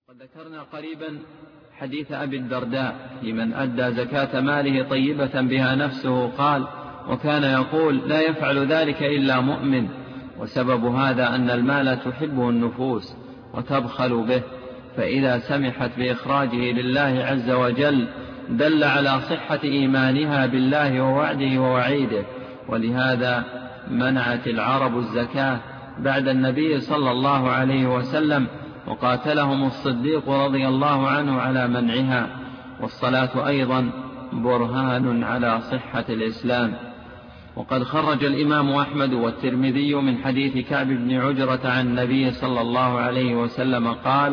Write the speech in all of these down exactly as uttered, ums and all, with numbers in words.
وقد ذكرنا قريبا حديث أبي الدرداء لمن أدى زكاة ماله طيبة بها نفسه قال: وكان يقول: لا يفعل ذلك إلا مؤمن. وسبب هذا أن المال تحبه النفوس وتبخل به، فإذا سمحت بإخراجه لله عز وجل دل على صحة إيمانها بالله ووعده ووعيده. ولهذا منعت العرب الزكاة بعد النبي صلى الله عليه وسلم، وقاتلهم الصديق رضي الله عنه على منعها. والصلاة أيضا برهان على صحة الإسلام. وقد خرج الإمام أحمد والترمذي من حديث كعب بن عجرة عن النبي صلى الله عليه وسلم قال: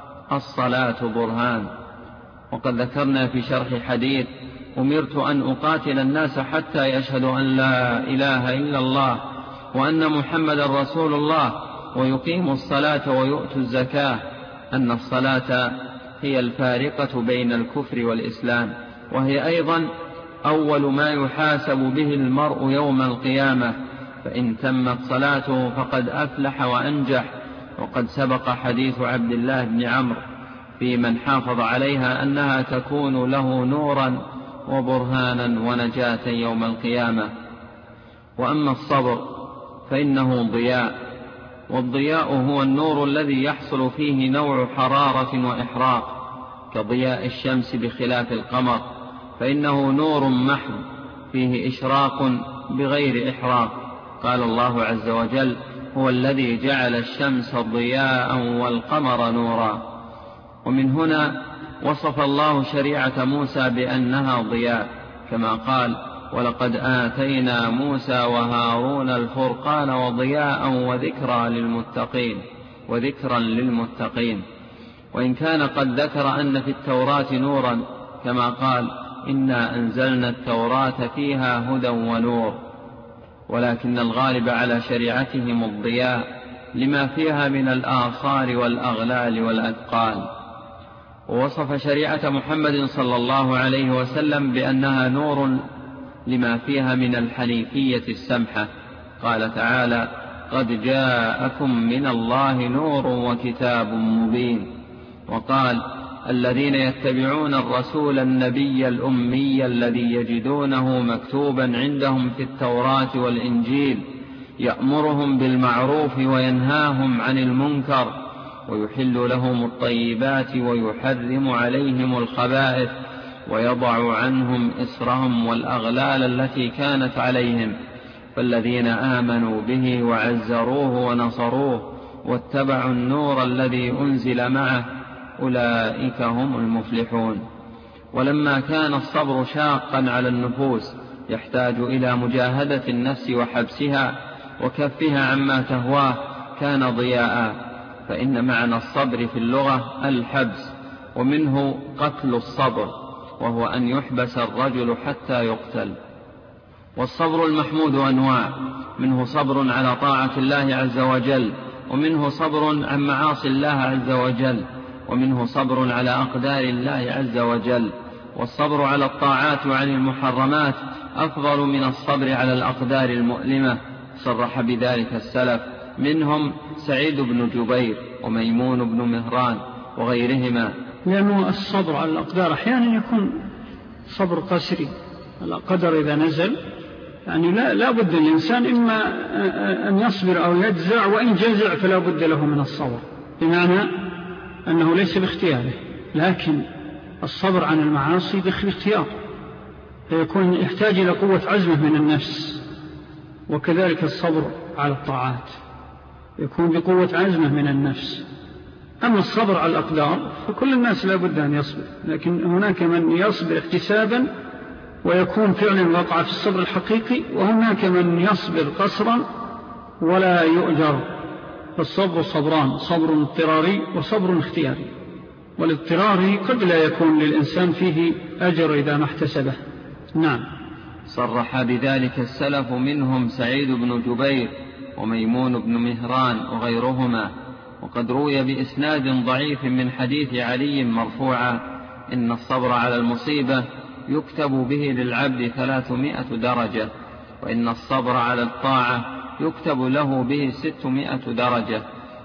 الصلاة برهان. وقد ذكرنا في شرح حديث: أمرت أن أقاتل الناس حتى يشهدوا أن لا إله إلا الله وأن محمد رسول الله ويقيموا الصلاة ويؤتوا الزكاة، أن الصلاة هي الفارقة بين الكفر والإسلام، وهي أيضا أول ما يحاسب به المرء يوم القيامة، فإن تمت صلاته فقد أفلح وأنجح. وقد سبق حديث عبد الله بن عمرو في من حافظ عليها أنها تكون له نورا وبرهانا ونجاة يوم القيامة. وأما الصبر فإنه ضياء، والضياء هو النور الذي يحصل فيه نوع حرارة وإحراق كضياء الشمس، بخلاف القمر فإنه نور محض فيه إشراق بغير إحراق. قال الله عز وجل: هو الذي جعل الشمس ضياء والقمر نورا. ومن هنا وصف الله شريعة موسى بأنها ضياء، كما قال: ولقد آتينا موسى وهارون الفرقان وضياء وذكرى للمتقين وذكرا للمتقين. وإن كان قد ذكر أن في التوراة نورا، كما قال: إنا أنزلنا التوراة فيها هدى ونور، ولكن الغالب على شريعتهم الضياء لما فيها من الآثار والأغلال والأثقال. ووصف شريعة محمد صلى الله عليه وسلم بأنها نور لما فيها من الحنيفية السمحة. قال تعالى: قد جاءكم من الله نور وكتاب مبين. وقال: الذين يتبعون الرسول النبي الأمي الذي يجدونه مكتوبا عندهم في التوراة والإنجيل يأمرهم بالمعروف وينهاهم عن المنكر ويحل لهم الطيبات ويحرم عليهم الخبائث ويضع عنهم إصرهم والأغلال التي كانت عليهم. فالذين آمنوا به وعزروه ونصروه واتبعوا النور الذي أنزل معه أولئك هم المفلحون. ولما كان الصبر شاقا على النفوس يحتاج إلى مجاهدة النفس وحبسها وكفها عما تهواه كان ضياء. فإن معنى الصبر في اللغة الحبس، ومنه قتل الصبر، وهو أن يحبس الرجل حتى يقتل. والصبر المحمود أنواع: منه صبر على طاعة الله عز وجل، ومنه صبر عن معاصي الله عز وجل، ومنه صبر على أقدار الله عز وجل. والصبر على الطاعات وعن المحرمات أفضل من الصبر على الأقدار المؤلمة، صرح بذلك السلف، منهم سعيد بن جبير وميمون بن مهران وغيرهما. لأنه الصبر على الأقدار أحيانا يكون صبر قسري، القدر إذا نزل يعني لا, لا بد الإنسان إما أن يصبر أو يجزع، وإن جزع فلا بد له من الصبر، بمعنى أنه ليس باختياره. لكن الصبر عن المعاصي باختيار، فيكون يحتاج إلى قوة عزمه من النفس. وكذلك الصبر على الطاعات يكون بقوة عزمه من النفس. أما الصبر على الأقدار فكل الناس لا بد أن يصبر، لكن هناك من يصبر احتسابا ويكون فعلا وقع في الصبر الحقيقي، وهناك من يصبر قصرا ولا يؤجر. فالصبر صبران: صبر اضطراري وصبر اختياري. والاضطراري قد لا يكون للإنسان فيه أجر إذا ما احتسبه. نعم. صرح بذلك السلف، منهم سعيد بن جبير وميمون بن مهران وغيرهما. وقد روي بإسناد ضعيف من حديث علي مرفوعا: إن الصبر على المصيبة يكتب به للعبد ثلاثمائة درجة، وإن الصبر على الطاعة يكتب له به ستمائة درجة،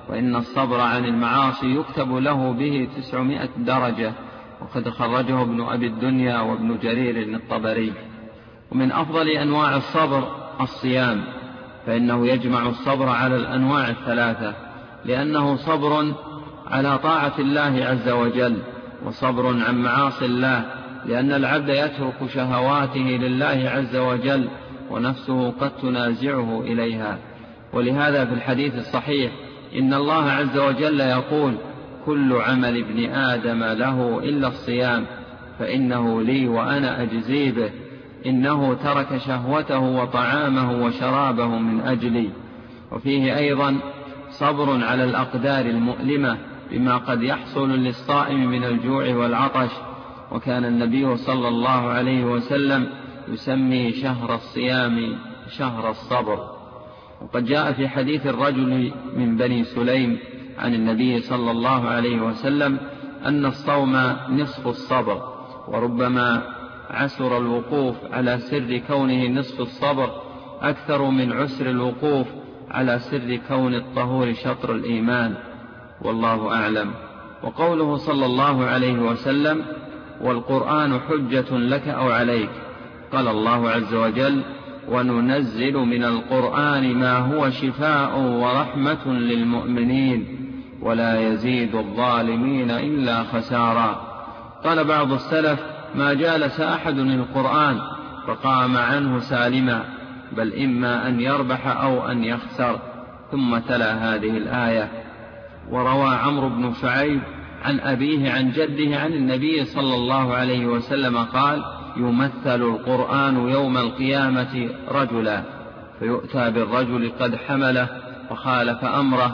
وإن الصبر عن المعاصي يكتب له به تسعمائة درجة، وقد خرجه ابن أبي الدنيا وابن جرير الطبري. ومن أفضل أنواع الصبر الصيام، فإنه يجمع الصبر على الأنواع الثلاثة، لأنه صبر على طاعة الله عز وجل، وصبر عن معاصي الله، لأن العبد يترك شهواته لله عز وجل ونفسه قد تنازعه إليها. ولهذا في الحديث الصحيح إن الله عز وجل يقول: كل عمل ابن آدم له إلا الصيام فإنه لي وأنا أجزي به، إنه ترك شهوته وطعامه وشرابه من أجلي. وفيه أيضا صبر على الأقدار المؤلمة بما قد يحصل للصائم من الجوع والعطش، وكان النبي صلى الله عليه وسلم يسمي شهر الصيام شهر الصبر. وقد جاء في حديث الرجل من بني سليم عن النبي صلى الله عليه وسلم أن الصوم نصف الصبر، وربما عسر الوقوف على سر كونه نصف الصبر أكثر من عسر الوقوف على سر كون الطهور شطر الإيمان، والله أعلم. وقوله صلى الله عليه وسلم: والقرآن حجة لك أو عليك، قال الله عز وجل: وننزل من القرآن ما هو شفاء ورحمة للمؤمنين ولا يزيد الظالمين إلا خسارا. قال بعض السلف: ما جالس أحد القرآن فقام عنه سالما، بل إما أن يربح أو أن يخسر. ثم تلا هذه الآية. وروى عمرو بن شعيب عن أبيه عن جده عن النبي صلى الله عليه وسلم قال: يمثل القرآن يوم القيامة رجلا، فيؤتى بالرجل قد حمله وخالف أمره،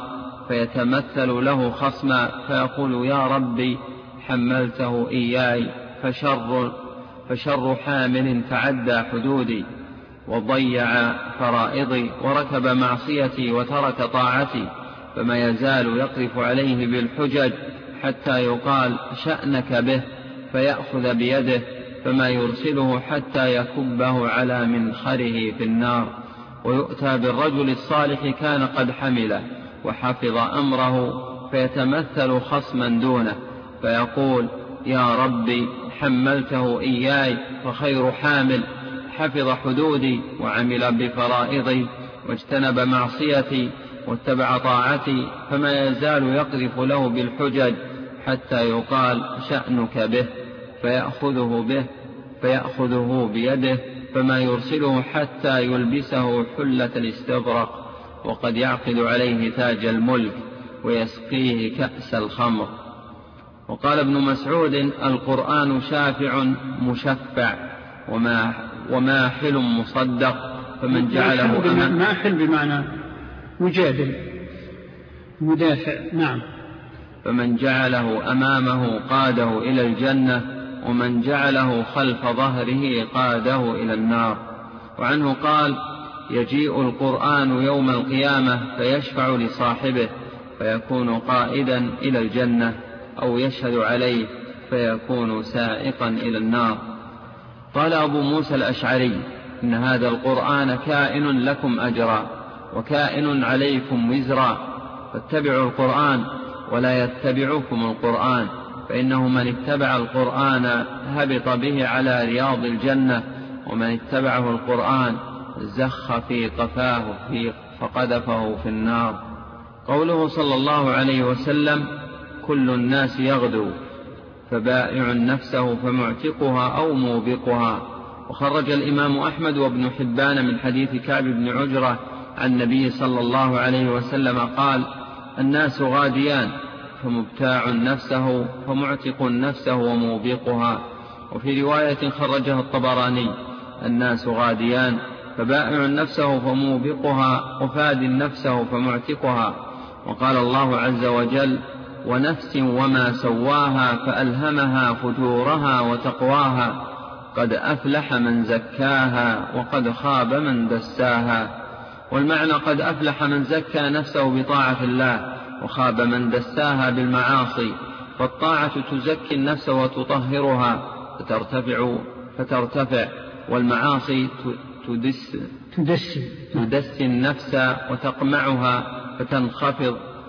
فيتمثل له خصما فيقول: يا ربي حملته إياي، فشر, فشر حامل تعدى حدودي وضيع فرائضي وركب معصيتي وترك طاعتي، فما يزال يقذف عليه بالحجج حتى يقال: شأنك به، فيأخذ بيده فما يرسله حتى يكبه على منخره في النار. ويؤتى بالرجل الصالح كان قد حمله وحفظ أمره، فيتمثل خصما دونه فيقول: يا ربي حملته إياي، فخير حامل حفظ حدودي وعمل بفرائضي واجتنب معصيتي واتبع طاعتي، فما يزال يقذف له بالحجج حتى يقال: شأنك به، فيأخذه به فيأخذه بيده فما يرسله حتى يلبسه حلة الاستبرق، وقد يعقد عليه تاج الملك ويسقيه كأس الخمر. وقال ابن مسعود: القرآن شافع مشفع وماحل مصدق، فمن جعله أمام ماحل بمعنى مجادل مدافع. نعم. فمن جعله أمامه قاده إلى الجنة، ومن جعله خلف ظهره قاده إلى النار. وعنه قال: يجيء القرآن يوم القيامة فيشفع لصاحبه فيكون قائدا إلى الجنة، أو يشهد عليه فيكون سائقا إلى النار. قال أبو موسى الأشعري: إن هذا القرآن كائن لكم أجرا وكائن عليكم وزرا، فاتبعوا القرآن ولا يتبعكم القرآن، فإنه من اتبع القرآن هبط به على رياض الجنة، ومن اتبعه القرآن زخ في قفاه فقذفه في النار. قوله صلى الله عليه وسلم: كل الناس يغدو، فبائع نفسه فمعتقها أو موبقها. وخرج الإمام أحمد وابن حبان من حديث كعب بن عجرة عن النبي صلى الله عليه وسلم قال: الناس غاديان، فمبتاع نفسه فمعتق نفسه وموبقها. وفي رواية خرجها الطبراني: الناس غاديان، فبائع نفسه فموبقها وفاد نفسه فمعتقها. وقال الله عز وجل: ونفس وما سواها فألهمها فجورها وتقواها، قد أفلح من زكاها وقد خاب من دساها. والمعنى: قد أفلح من زكى نفسه بطاعة الله، وخاب من دساها بالمعاصي. فالطاعة تزكي النفس وتطهرها فترتفع, فترتفع والمعاصي تدس, تدسي, تدسي النفس وتقمعها فتنخفض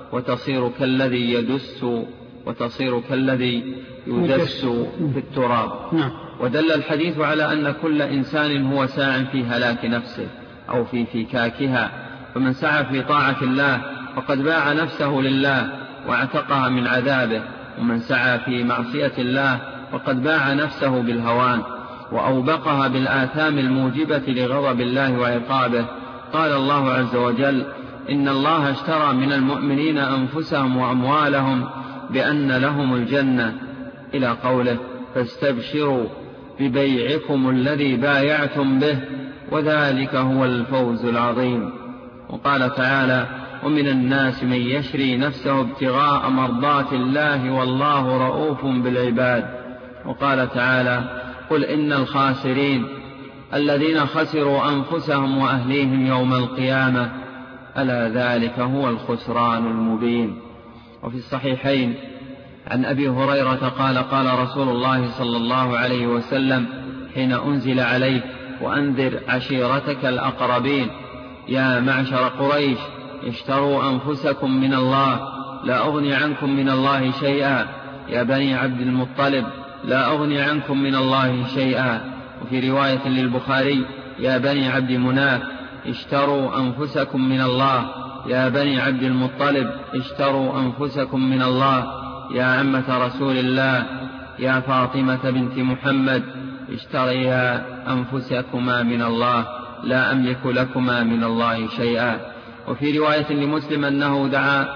وتصير كالذي يدس وتصير كالذي يدس في التراب. ودل الحديث على أن كل إنسان هو ساع في هلاك نفسه أو في فكاكها، فمن سعى في طاعة الله فقد باع نفسه لله واعتقها من عذابه، ومن سعى في معصية الله فقد باع نفسه بالهوان وأوبقها بالآثام الموجبة لغضب الله وعقابه. قال الله عز وجل: إن الله اشترى من المؤمنين أنفسهم وأموالهم بأن لهم الجنة، إلى قوله: فاستبشروا ببيعكم الذي بايعتم به وذلك هو الفوز العظيم. وقال تعالى: ومن الناس من يشري نفسه ابتغاء مرضات الله والله رؤوف بالعباد. وقال تعالى: قل إن الخاسرين الذين خسروا أنفسهم وأهليهم يوم القيامة ألا ذلك هو الخسران المبين. وفي الصحيحين عن أبي هريرة قال: قال رسول الله صلى الله عليه وسلم حين أنزل عليه: وأنذر عشيرتك الأقربين، يا معشر قريش اشتروا أنفسكم من الله لا أغني عنكم من الله شيئا، يا بني عبد المطلب لا أغني عنكم من الله شيئا. وفي رواية للبخاري: يا بني عبد مناف اشتروا أنفسكم من الله، يا بني عبد المطلب اشتروا أنفسكم من الله، يا عمة رسول الله يا فاطمة بنت محمد اشتريا أنفسكما من الله لا أملك لكما من الله شيئا. وفي رواية لمسلم أنه دعا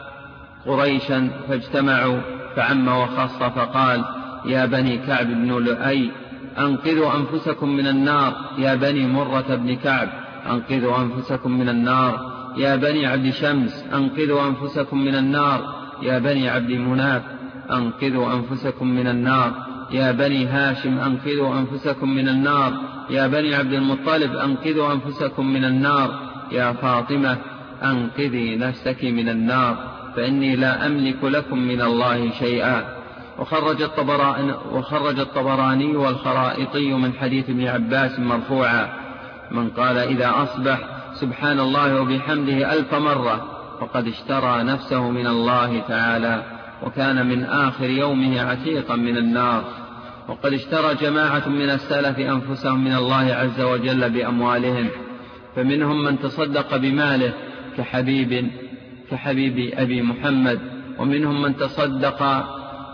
قريشا فاجتمعوا فعم وخص فقال: يا بني كعب بن لؤي أنقذوا أنفسكم من النار، يا بني مرة بن كعب أنقذوا أنفسكم من النار، يا بني عبد شمس أنقذوا أنفسكم من النار، يا بني عبد مناف أنقذوا أنفسكم من النار، يا بني هاشم أنقذوا أنفسكم من النار، يا بني عبد المطلب أنقذوا أنفسكم من النار، يا فاطمة أنقذي نفسك من النار فإني لا أملك لكم من الله شيئا. وخرج الطبراني, وخرج الطبراني والخرائطي من حديث ابن عباس مرفوعا: من قال إذا أصبح سبحان الله وبحمده ألف مرة فقد اشترى نفسه من الله تعالى وكان من آخر يومه عتيقا من النار. وقد اشترى جماعة من السلف أنفسهم من الله عز وجل بأموالهم، فمنهم من تصدق بماله كحبيب كحبيب أبي محمد، ومنهم من تصدق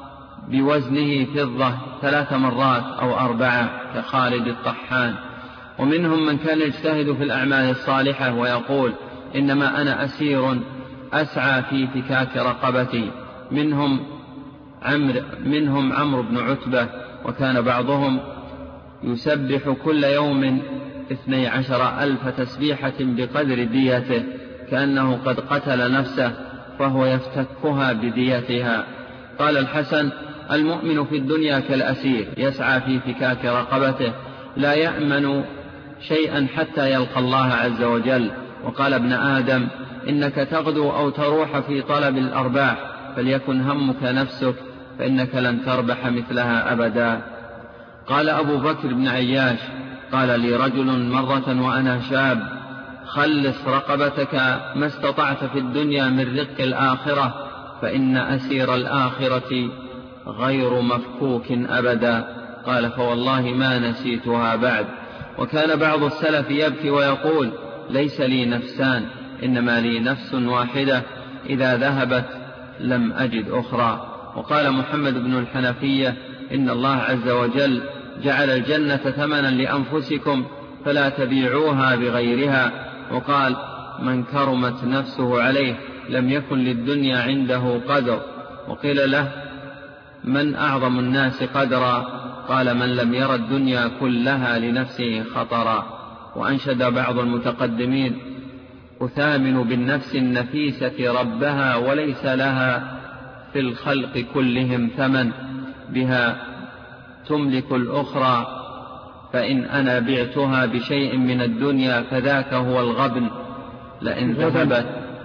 بوزنه فضة ثلاث مرات أو أربعة كخالد الطحان، ومنهم من كان يجتهد في الأعمال الصالحة ويقول: إنما أنا أسير أسعى في فكاك رقبتي. منهم عمرو منهم عمرو بن عتبة، وكان بعضهم يسبح كل يوم اثني عشر ألف تسبيحة بقدر ديته كأنه قد قتل نفسه فهو يفتكها بديتها. قال الحسن: المؤمن في الدنيا كالأسير يسعى في فكاك رقبته لا يأمن شيئا حتى يلقى الله عز وجل. وقال ابن آدم: إنك تغدو أو تروح في طلب الأرباح فليكن همك نفسك فإنك لن تربح مثلها أبدا. قال أبو بكر بن عياش: قال لي رجل مرة وأنا شاب: خلص رقبتك ما استطعت في الدنيا من رق الآخرة فإن أسير الآخرة غير مفكوك أبدا. قال: فوالله ما نسيتها بعد. وكان بعض السلف يبكي ويقول: ليس لي نفسان إنما لي نفس واحدة إذا ذهبت لم أجد أخرى. وقال محمد بن الحنفية: إن الله عز وجل جعل الجنة ثمنا لأنفسكم فلا تبيعوها بغيرها. وقال: من كرمت نفسه عليه لم يكن للدنيا عنده قدر. وقيل له: من أعظم الناس قدرا؟ قال: من لم ير الدنيا كلها لنفسه خطرا. وأنشد بعض المتقدمين: أثامن بالنفس النفيسة ربها وليس لها في الخلق كلهم ثمن، بها تملك الأخرى، فإن أنا بعتها بشيء من الدنيا فذاك هو الغبن. لئن ذهبت,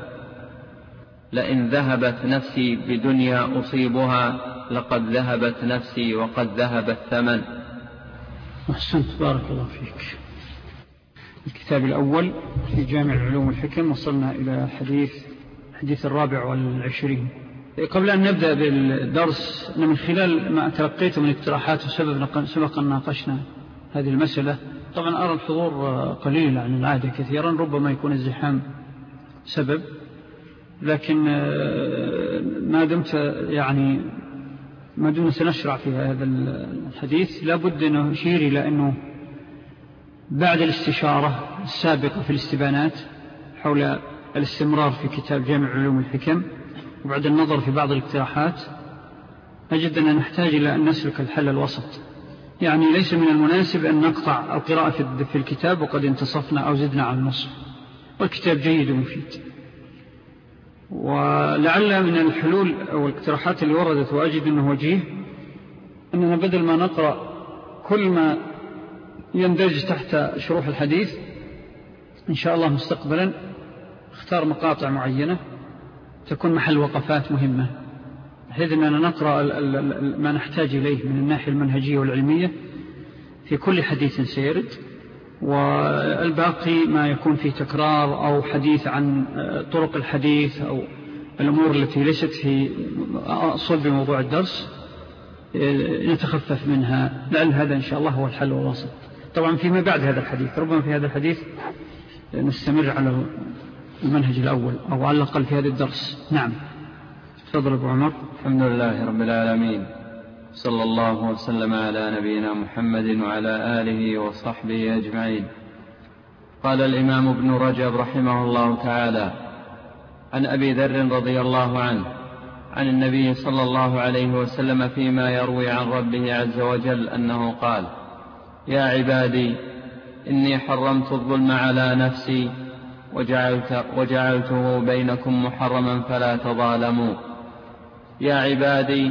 لئن ذهبت نفسي بدنيا أصيبها لقد ذهبت نفسي وقد ذهب الثمن. أحسنت، بارك الله فيك. الكتاب الأول في جامع العلوم والحكم وصلنا إلى حديث الحديث الرابع والعشرين. قبل أن نبدأ بالدرس، أنا من خلال ما تلقيته من اقتراحات وسبب سبق أن ناقشنا هذه المسألة، طبعا أرى الحضور قليل عن العادة كثيرا، ربما يكون الزحام سبب، لكن ما دمت يعني ما دمنا سنشرع في هذا الحديث لابد أن نشير إلى أنه بعد الاستشارة السابقة في الاستبانات حول الاستمرار في كتاب جامع علوم الحكم، وبعد النظر في بعض الاقتراحات، أجد أننا نحتاج إلى أن نسلك الحل الوسط. يعني ليس من المناسب أن نقطع القراءة في الكتاب وقد انتصفنا أو زدنا على النصف، والكتاب جيد ومفيد. ولعل من الحلول أو الاقتراحات اللي وردت وأجد أنه وجيه أننا بدل ما نقرأ كل ما يندرج تحت شروح الحديث، إن شاء الله مستقبلا اختار مقاطع معينة تكون محل وقفات مهمة، بحيث أننا نقرأ ما نحتاج إليه من الناحية المنهجية والعلمية في كل حديث سيرد، والباقي ما يكون فيه تكرار أو حديث عن طرق الحديث أو الأمور التي ليست في صلب موضوع الدرس نتخفف منها، لعل هذا إن شاء الله هو الحل الوسط. طبعا فيما بعد هذا الحديث ربما في هذا الحديث نستمر على المنهج الأول أو على الأقل في هذا الدرس. نعم، تفضل أبو عمر. الحمد لله رب العالمين، صلى الله وسلم على نبينا محمد وعلى آله وصحبه أجمعين. قال الإمام ابن رجب رحمه الله تعالى: عن أبي ذر رضي الله عنه عن النبي صلى الله عليه وسلم فيما يروي عن ربه عز وجل أنه قال: يا عبادي إني حرمت الظلم على نفسي وجعلت وجعلته بينكم محرما فلا تظالموا. يا عبادي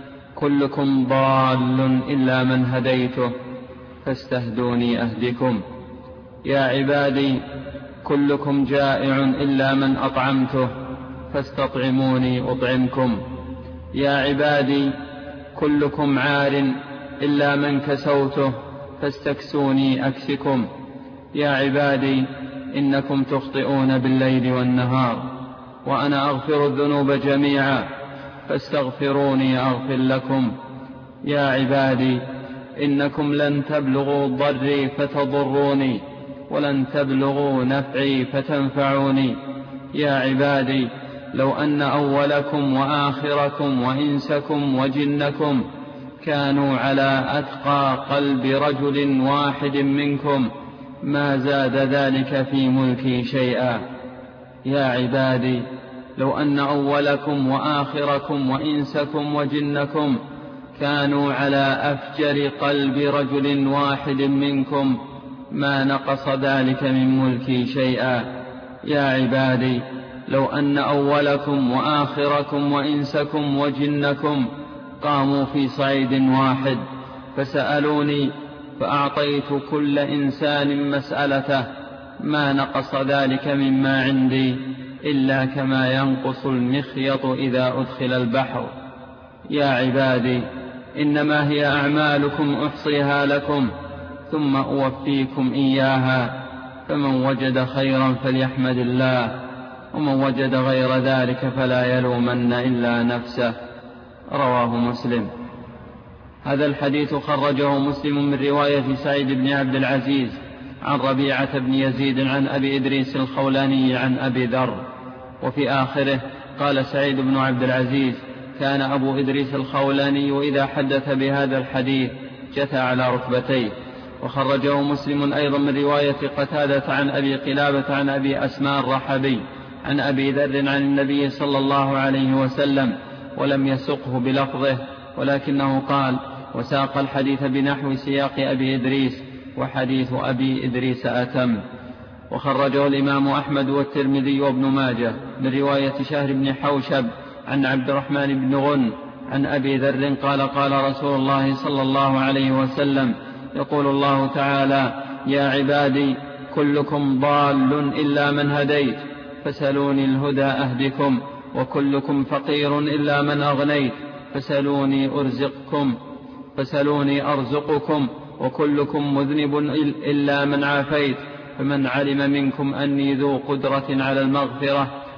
كلكم ضال إلا من هديته فاستهدوني أهدكم. يا عبادي كلكم جائع إلا من أطعمته فاستطعموني أطعمكم. يا عبادي كلكم عار إلا من كسوته فاستكسوني أكسكم. يا عبادي إنكم تخطئون بالليل والنهار وأنا أغفر الذنوب جميعا فاستغفروني أغفر لكم. يا عبادي إنكم لن تبلغوا ضري فتضروني ولن تبلغوا نفعي فتنفعوني. يا عبادي لو أن أولكم وآخركم وإنسكم وجنكم كانوا على أتقى قلب رجل واحد منكم ما زاد ذلك في ملكي شيئا. يا عبادي لو أن أولكم وآخركم وإنسكم وجنكم كانوا على أفجر قلب رجل واحد منكم ما نقص ذلك من ملكي شيئا. يا عبادي لو أن أولكم وآخركم وإنسكم وجنكم قاموا في صعيد واحد فسألوني فأعطيت كل إنسان مسألته ما نقص ذلك مما عندي إلا كما ينقص المخيط إذا أدخل البحر. يا عبادي إنما هي أعمالكم أحصيها لكم ثم أوفيكم إياها، فمن وجد خيرا فليحمد الله ومن وجد غير ذلك فلا يلومن إلا نفسه. رواه مسلم. هذا الحديث خرجه مسلم من رواية سعيد بن عبد العزيز عن ربيعة بن يزيد عن أبي إدريس الخولاني عن أبي ذر، وفي آخره قال سعيد بن عبد العزيز: كان أبو إدريس الخولاني إذا حدث بهذا الحديث جثى على ركبتيه. وخرجه مسلم أيضا من رواية قتادة عن أبي قلابة عن أبي أسماء الرحبي عن أبي ذر عن النبي صلى الله عليه وسلم، ولم يسقه بلفظه ولكنه قال: وساق الحديث بنحو سياق أبي إدريس، وحديث أبي إدريس أتم. وخرجه الإمام أحمد والترمذي وابن ماجه من رواية شهر بن حوشب عن عبد الرحمن بن غن عن أبي ذر قال: قال رسول الله صلى الله عليه وسلم: يقول الله تعالى: يا عبادي كلكم ضال إلا من هديت فسلوني الهدى أهدكم، وكلكم فقير إلا من أغنيت فسلوني أرزقكم فسلوني أرزقكم، وكلكم مذنب إلا من عافيت، فمن علم منكم أني ذو قدرة على المغفرة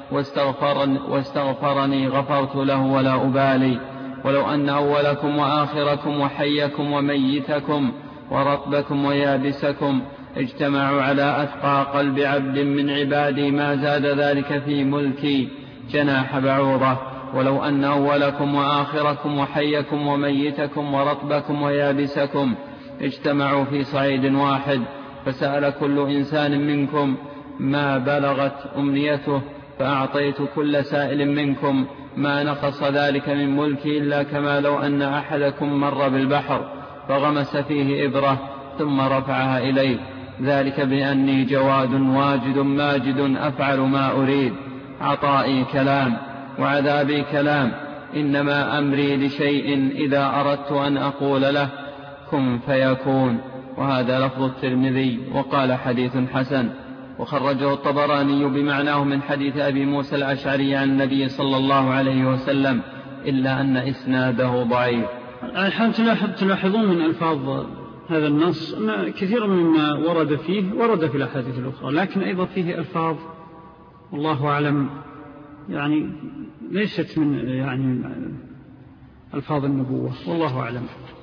واستغفرني, واستغفرني غفرت له ولا أبالي. ولو أن أولكم وآخركم وحيكم وميتكم ورطبكم ويابسكم اجتمعوا على أتقى قلب عبد من عبادي ما زاد ذلك في ملكي جناح بعوضة. ولو أن أولكم وآخركم وحيكم وميتكم ورطبكم ويابسكم اجتمعوا في صعيد واحد فسأل كل إنسان منكم ما بلغت أمنيته فأعطيت كل سائل منكم ما نقص ذلك من ملكي إلا كما لو أن أحدكم مر بالبحر فغمس فيه إبرة ثم رفعها إليه، ذلك بأني جواد واجد ماجد أفعل ما أريد. عطائي كلام وعذابي كلام، إنما أمري لشيء إذا أردت أن أقول له كن فيكون. وهذا لفظ الترمذي وقال حديث حسن. وخرجه الطبراني بمعناه من حديث أبي موسى الأشعري عن النبي صلى الله عليه وسلم إلا أن إسناده ضعيف. تلاحظون من ألفاظ هذا النص أن كثيرا مما ورد فيه ورد في الأحاديث الأخرى، لكن أيضا فيه ألفاظ والله أعلم يعني ليست من يعني ألفاظ النبوة والله أعلم،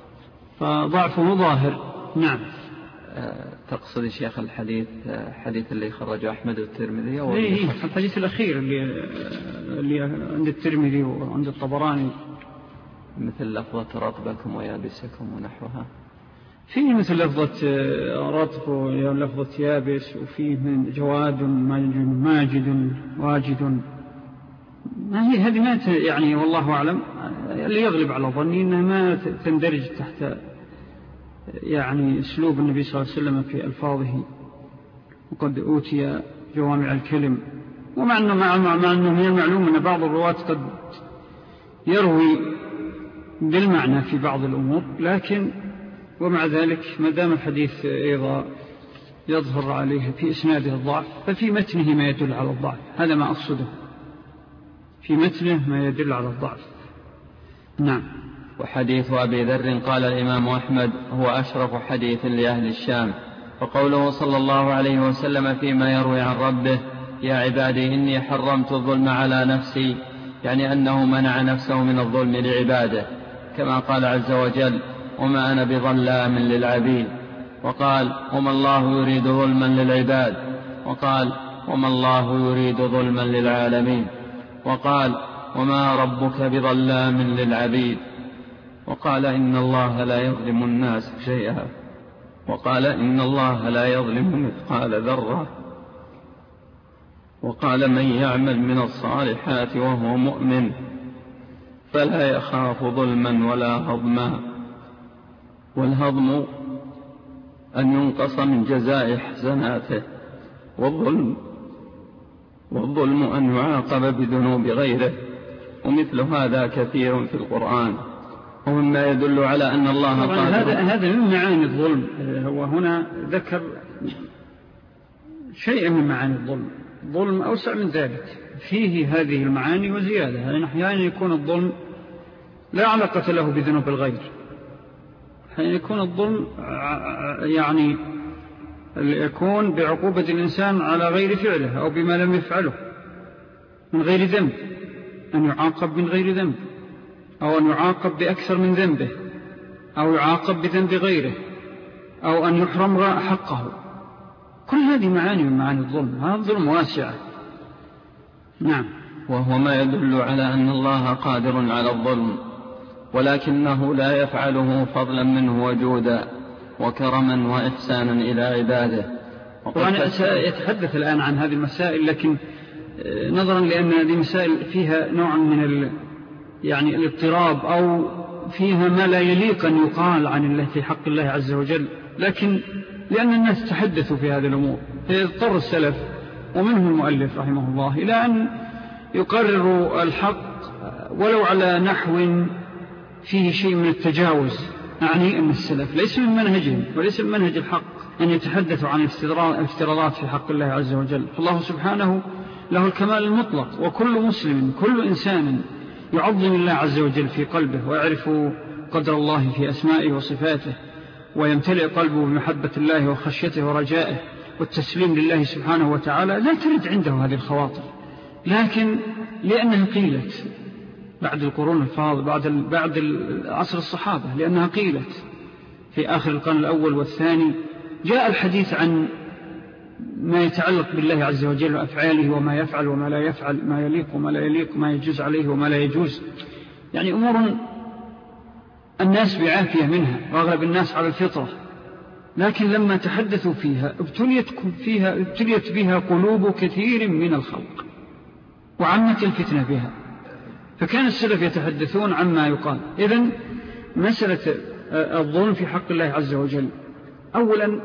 فضعفه ظاهر. نعم. تقصد الشيخ الحديث حديث اللي خرجه أحمد والترمذي أو إيه الحديث الأخير اللي, اللي عند الترمذي وعند الطبراني مثل لفظة رطبكم ويابسكم ونحوها؟ فيه مثل لفظة رطب ولفظة يابس، وفيه من جواد ماجد واجد. ما هي هذه ما يعني والله أعلم، اللي يغلب على ظني أنها ما تندرج تحت يعني أسلوب النبي صلى الله عليه وسلم في ألفاظه، وقد أوتي جوامع الكلم. ومع أنه, مع مع أنه من المعلوم أن بعض الرواة قد يروي بالمعنى في بعض الأمور، لكن ومع ذلك ما دام الحديث أيضا يظهر عليه في إسناده الضعف ففي متنه ما يدل على الضعف. هذا ما أقصده، في متنه ما يدل على الضعف. نعم. وحديث أبي ذر قال الإمام أحمد هو أشرف حديث لأهل الشام. وقوله صلى الله عليه وسلم فيما يروي عن ربه يا عبادي إني حرمت الظلم على نفسي، يعني أنه منع نفسه من الظلم لعباده، كما قال عز وجل وما أنا بظلام للعبيد. وقال وما الله يريد ظلما للعباد. وقال وما الله يريد ظلما للعالمين. وقال وما ربك بظلام للعبيد. وقال إن الله لا يظلم الناس شيئا. وقال إن الله لا يظلم مثقال ذرة. وقال من يعمل من الصالحات وهو مؤمن فلا يخاف ظلما ولا هضما. والهضم أن ينقص من جزاء حسناته، والظلم والظلم أن يعاقب بذنوب غيره. ومثل هذا كثير في القرآن، ومما يدل على أن الله قادر. هذا هذا من معاني الظلم. هو هنا ذكر شيء من معاني الظلم. ظلم أوسع من ذلك، فيه هذه المعاني وزيادة. يعني أحيانا يكون الظلم لا علاقة له بذنوب الغير، أحيانا يكون الظلم يعني يكون بعقوبة الإنسان على غير فعله أو بما لم يفعله من غير ذنب، أن يعاقب من غير ذنب، أو أن يعاقب بأكثر من ذنبه، أو يعاقب بذنب غيره، أو أن يحرم حقه. كل هذه معاني من معاني الظلم. هذا الظلم واسعة. نعم. وهو ما يدل على أن الله قادر على الظلم، ولكنه لا يفعله فضلا منه وجودا وكرما وإحسانا إلى عباده. وأنا سأتحدث الآن عن هذه المسائل، لكن نظرا لأن هذه مسائل فيها نوع من ال يعني الاضطراب أو فيها ما لا يليق أن يقال عن الله في حق الله عز وجل، لكن لأن الناس تحدثوا في هذه الأمور فيضطر السلف ومنهم المؤلف رحمه الله إلى أن يقرروا الحق ولو على نحو فيه شيء من التجاوز. أعني أن السلف ليس من منهجهم وليس من منهج الحق أن يتحدثوا عن الافتراضات في حق الله عز وجل. فالله سبحانه له الكمال المطلق، وكل مسلم كل إنسان يعظم الله عز وجل في قلبه ويعرف قدر الله في أسمائه وصفاته، ويمتلئ قلبه بمحبة الله وخشيته ورجائه والتسليم لله سبحانه وتعالى، لا ترد عنده هذه الخواطر. لكن لأنها قيلت بعد القرون الفاضلة، بعد بعد عصر الصحابة، لأنها قيلت في آخر القرن الأول والثاني، جاء الحديث عن ما يتعلق بالله عز وجل وأفعاله، وما يفعل وما لا يفعل، ما يليق وما لا يليق، ما يجوز عليه وما لا يجوز، يعني أمور الناس بعافية منها وأغلب الناس على الفطرة، لكن لما تحدثوا فيها ابتليت, فيها ابتليت بها قلوب كثير من الخلق وعمت الفتنة بها، فكان السلف يتحدثون عما يقال. إذن مسألة الظلم في حق الله عز وجل، أولا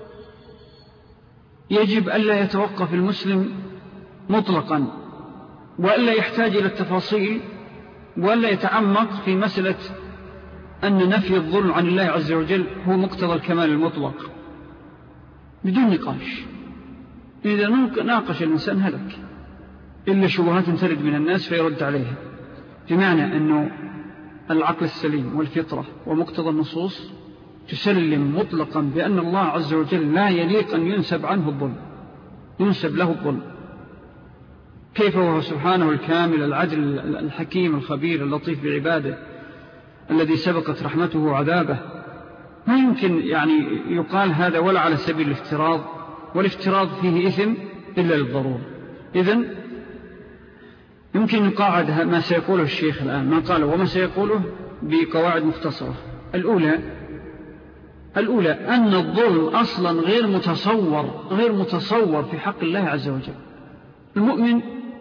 يجب ألا يتوقف المسلم مطلقا، وألا يحتاج إلى التفاصيل، وألا يتعمق في مسألة أن نفي الظلم عن الله عز وجل هو مقتضى الكمال المطلق بدون نقاش. إذا ناقش الإنسان هلك، إلا شبهات ترد من الناس فيرد عليها، بمعنى أنه العقل السليم والفطرة ومقتضى النصوص تسلم مطلقا بأن الله عز وجل لا يليق أن ينسب عنه الظلم، ينسب له الظلم، كيف هو سبحانه الكامل العدل الحكيم الخبير اللطيف بعباده الذي سبقت رحمته وعذابه. ما يمكن يعني يقال هذا ولا على سبيل الافتراض، والافتراض فيه إثم إلا للضرورة. إذن يمكن نقاعد ما سيقوله الشيخ الآن، ما قاله وما سيقوله بقواعد مختصرة. الأولى الأولى أن الظلم أصلا غير متصور غير متصور في حق الله عز وجل. المؤمن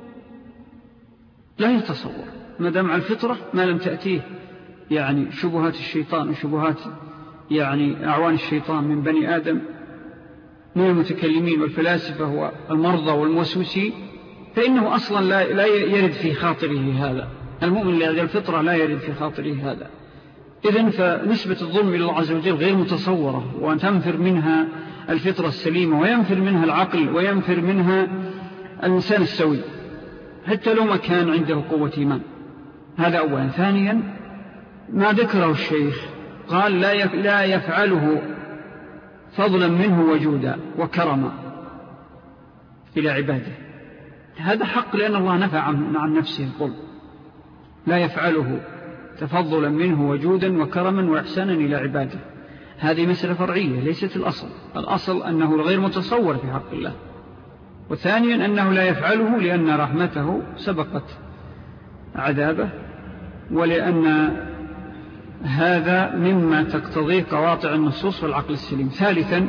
لا يتصور ما دام على الفطرة، ما لم تأتيه يعني شبهات الشيطان وشبهات يعني أعوان الشيطان من بني آدم من المتكلمين والفلاسفة والمرضى والموسوسين، فإنه أصلا لا, لا يرد في خاطره هذا. المؤمن لأجل الفطرة لا يرد في خاطره هذا. إذن فنسبة الظلم إلى الله عز وجل غير متصورة، وأن تنفر منها الفطرة السليمة، وينفر منها العقل، وينفر منها الإنسان السوي حتى لو ما كان عنده قوة إيمان. هذا أولا. ثانيا ما ذكره الشيخ قال لا يفعله فضلا منه وجودا وكرما إلى عباده. هذا حق، لأن الله نفع عن نفسه الظلم، لا يفعله تفضلا منه وجودا وكرما وإحسانا إلى عباده. هذه مسألة فرعية ليست الأصل. الأصل أنه غير متصور في حق الله. وثانيا أنه لا يفعله لأن رحمته سبقت عذابه، ولأن هذا مما تقتضيه قواطع النصوص والعقل السليم. ثالثا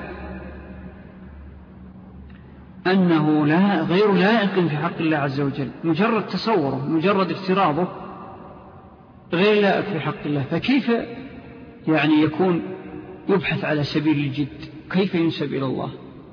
أنه لا غير لائق في حق الله عز وجل، مجرد تصوره مجرد افتراضه غير لائق في حق الله، فكيف يعني يكون يبحث على سبيل الجد، كيف ينسب إلى الله؟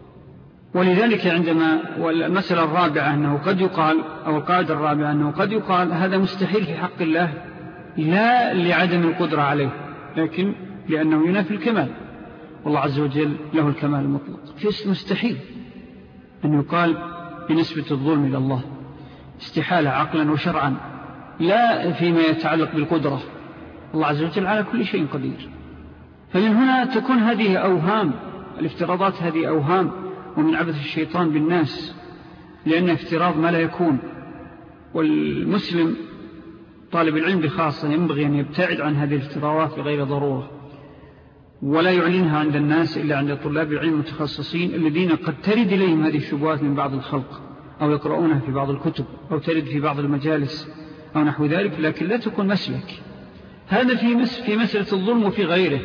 ولذلك عندما والمسألة الرابعة أنه قد يقال، أو القاعدة الرابعة أنه قد يقال هذا مستحيل في حق الله، لا لعدم القدرة عليه، لكن لأنه ينافي الكمال، والله عز وجل له الكمال المطلق. في مستحيل أن يقال بنسبة الظلم إلى الله، استحالة عقلا وشرعا، لا فيما يتعلق بالقدرة. الله عز وجل على كل شيء قدير. فمن هنا تكون هذه أوهام، الافتراضات هذه أوهام ومن عبث الشيطان بالناس، لأن افتراض ما لا يكون. والمسلم طالب العلم بخاصة ينبغي أن يبتعد عن هذه الافتراضات بغير ضرورة، ولا يعلنها عند الناس إلا عند طلاب العلم المتخصصين الذين قد ترد إليهم هذه الشبهات من بعض الخلق، أو يقرؤونها في بعض الكتب، أو ترد في بعض المجالس أو نحو ذلك، لكن لا تكون مسلك. هذا في مس في مسألة الظلم وفي غيره.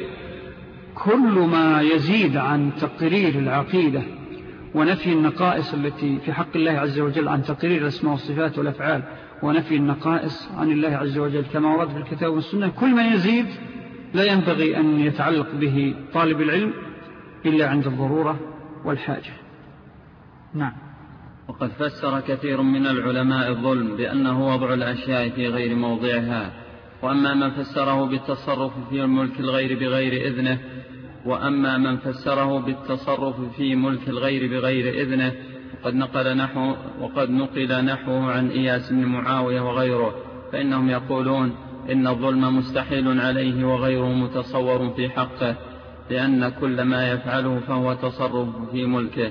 كل ما يزيد عن تقرير العقيدة ونفي النقائص التي في حق الله عز وجل، عن تقرير الأسماء والصفات والأفعال، ونفي النقائص عن الله عز وجل كما ورد في الكتاب والسنة، كل ما يزيد لا ينبغي أن يتعلق به طالب العلم إلا عند الضرورة والحاجة. نعم. وقد فسر كثير من العلماء الظلم بأنه وضع الأشياء في غير موضعها، وأما من فسره بالتصرف في ملك الغير بغير إذنه وأما من فسره بالتصرف في ملك الغير بغير إذنه وقد نقل نحو وقد نقل نحوه عن إياس بن معاوية وغيره، فإنهم يقولون إن الظلم مستحيل عليه وغيره متصور في حقه، لأن كل ما يفعله فهو تصرف في ملكه،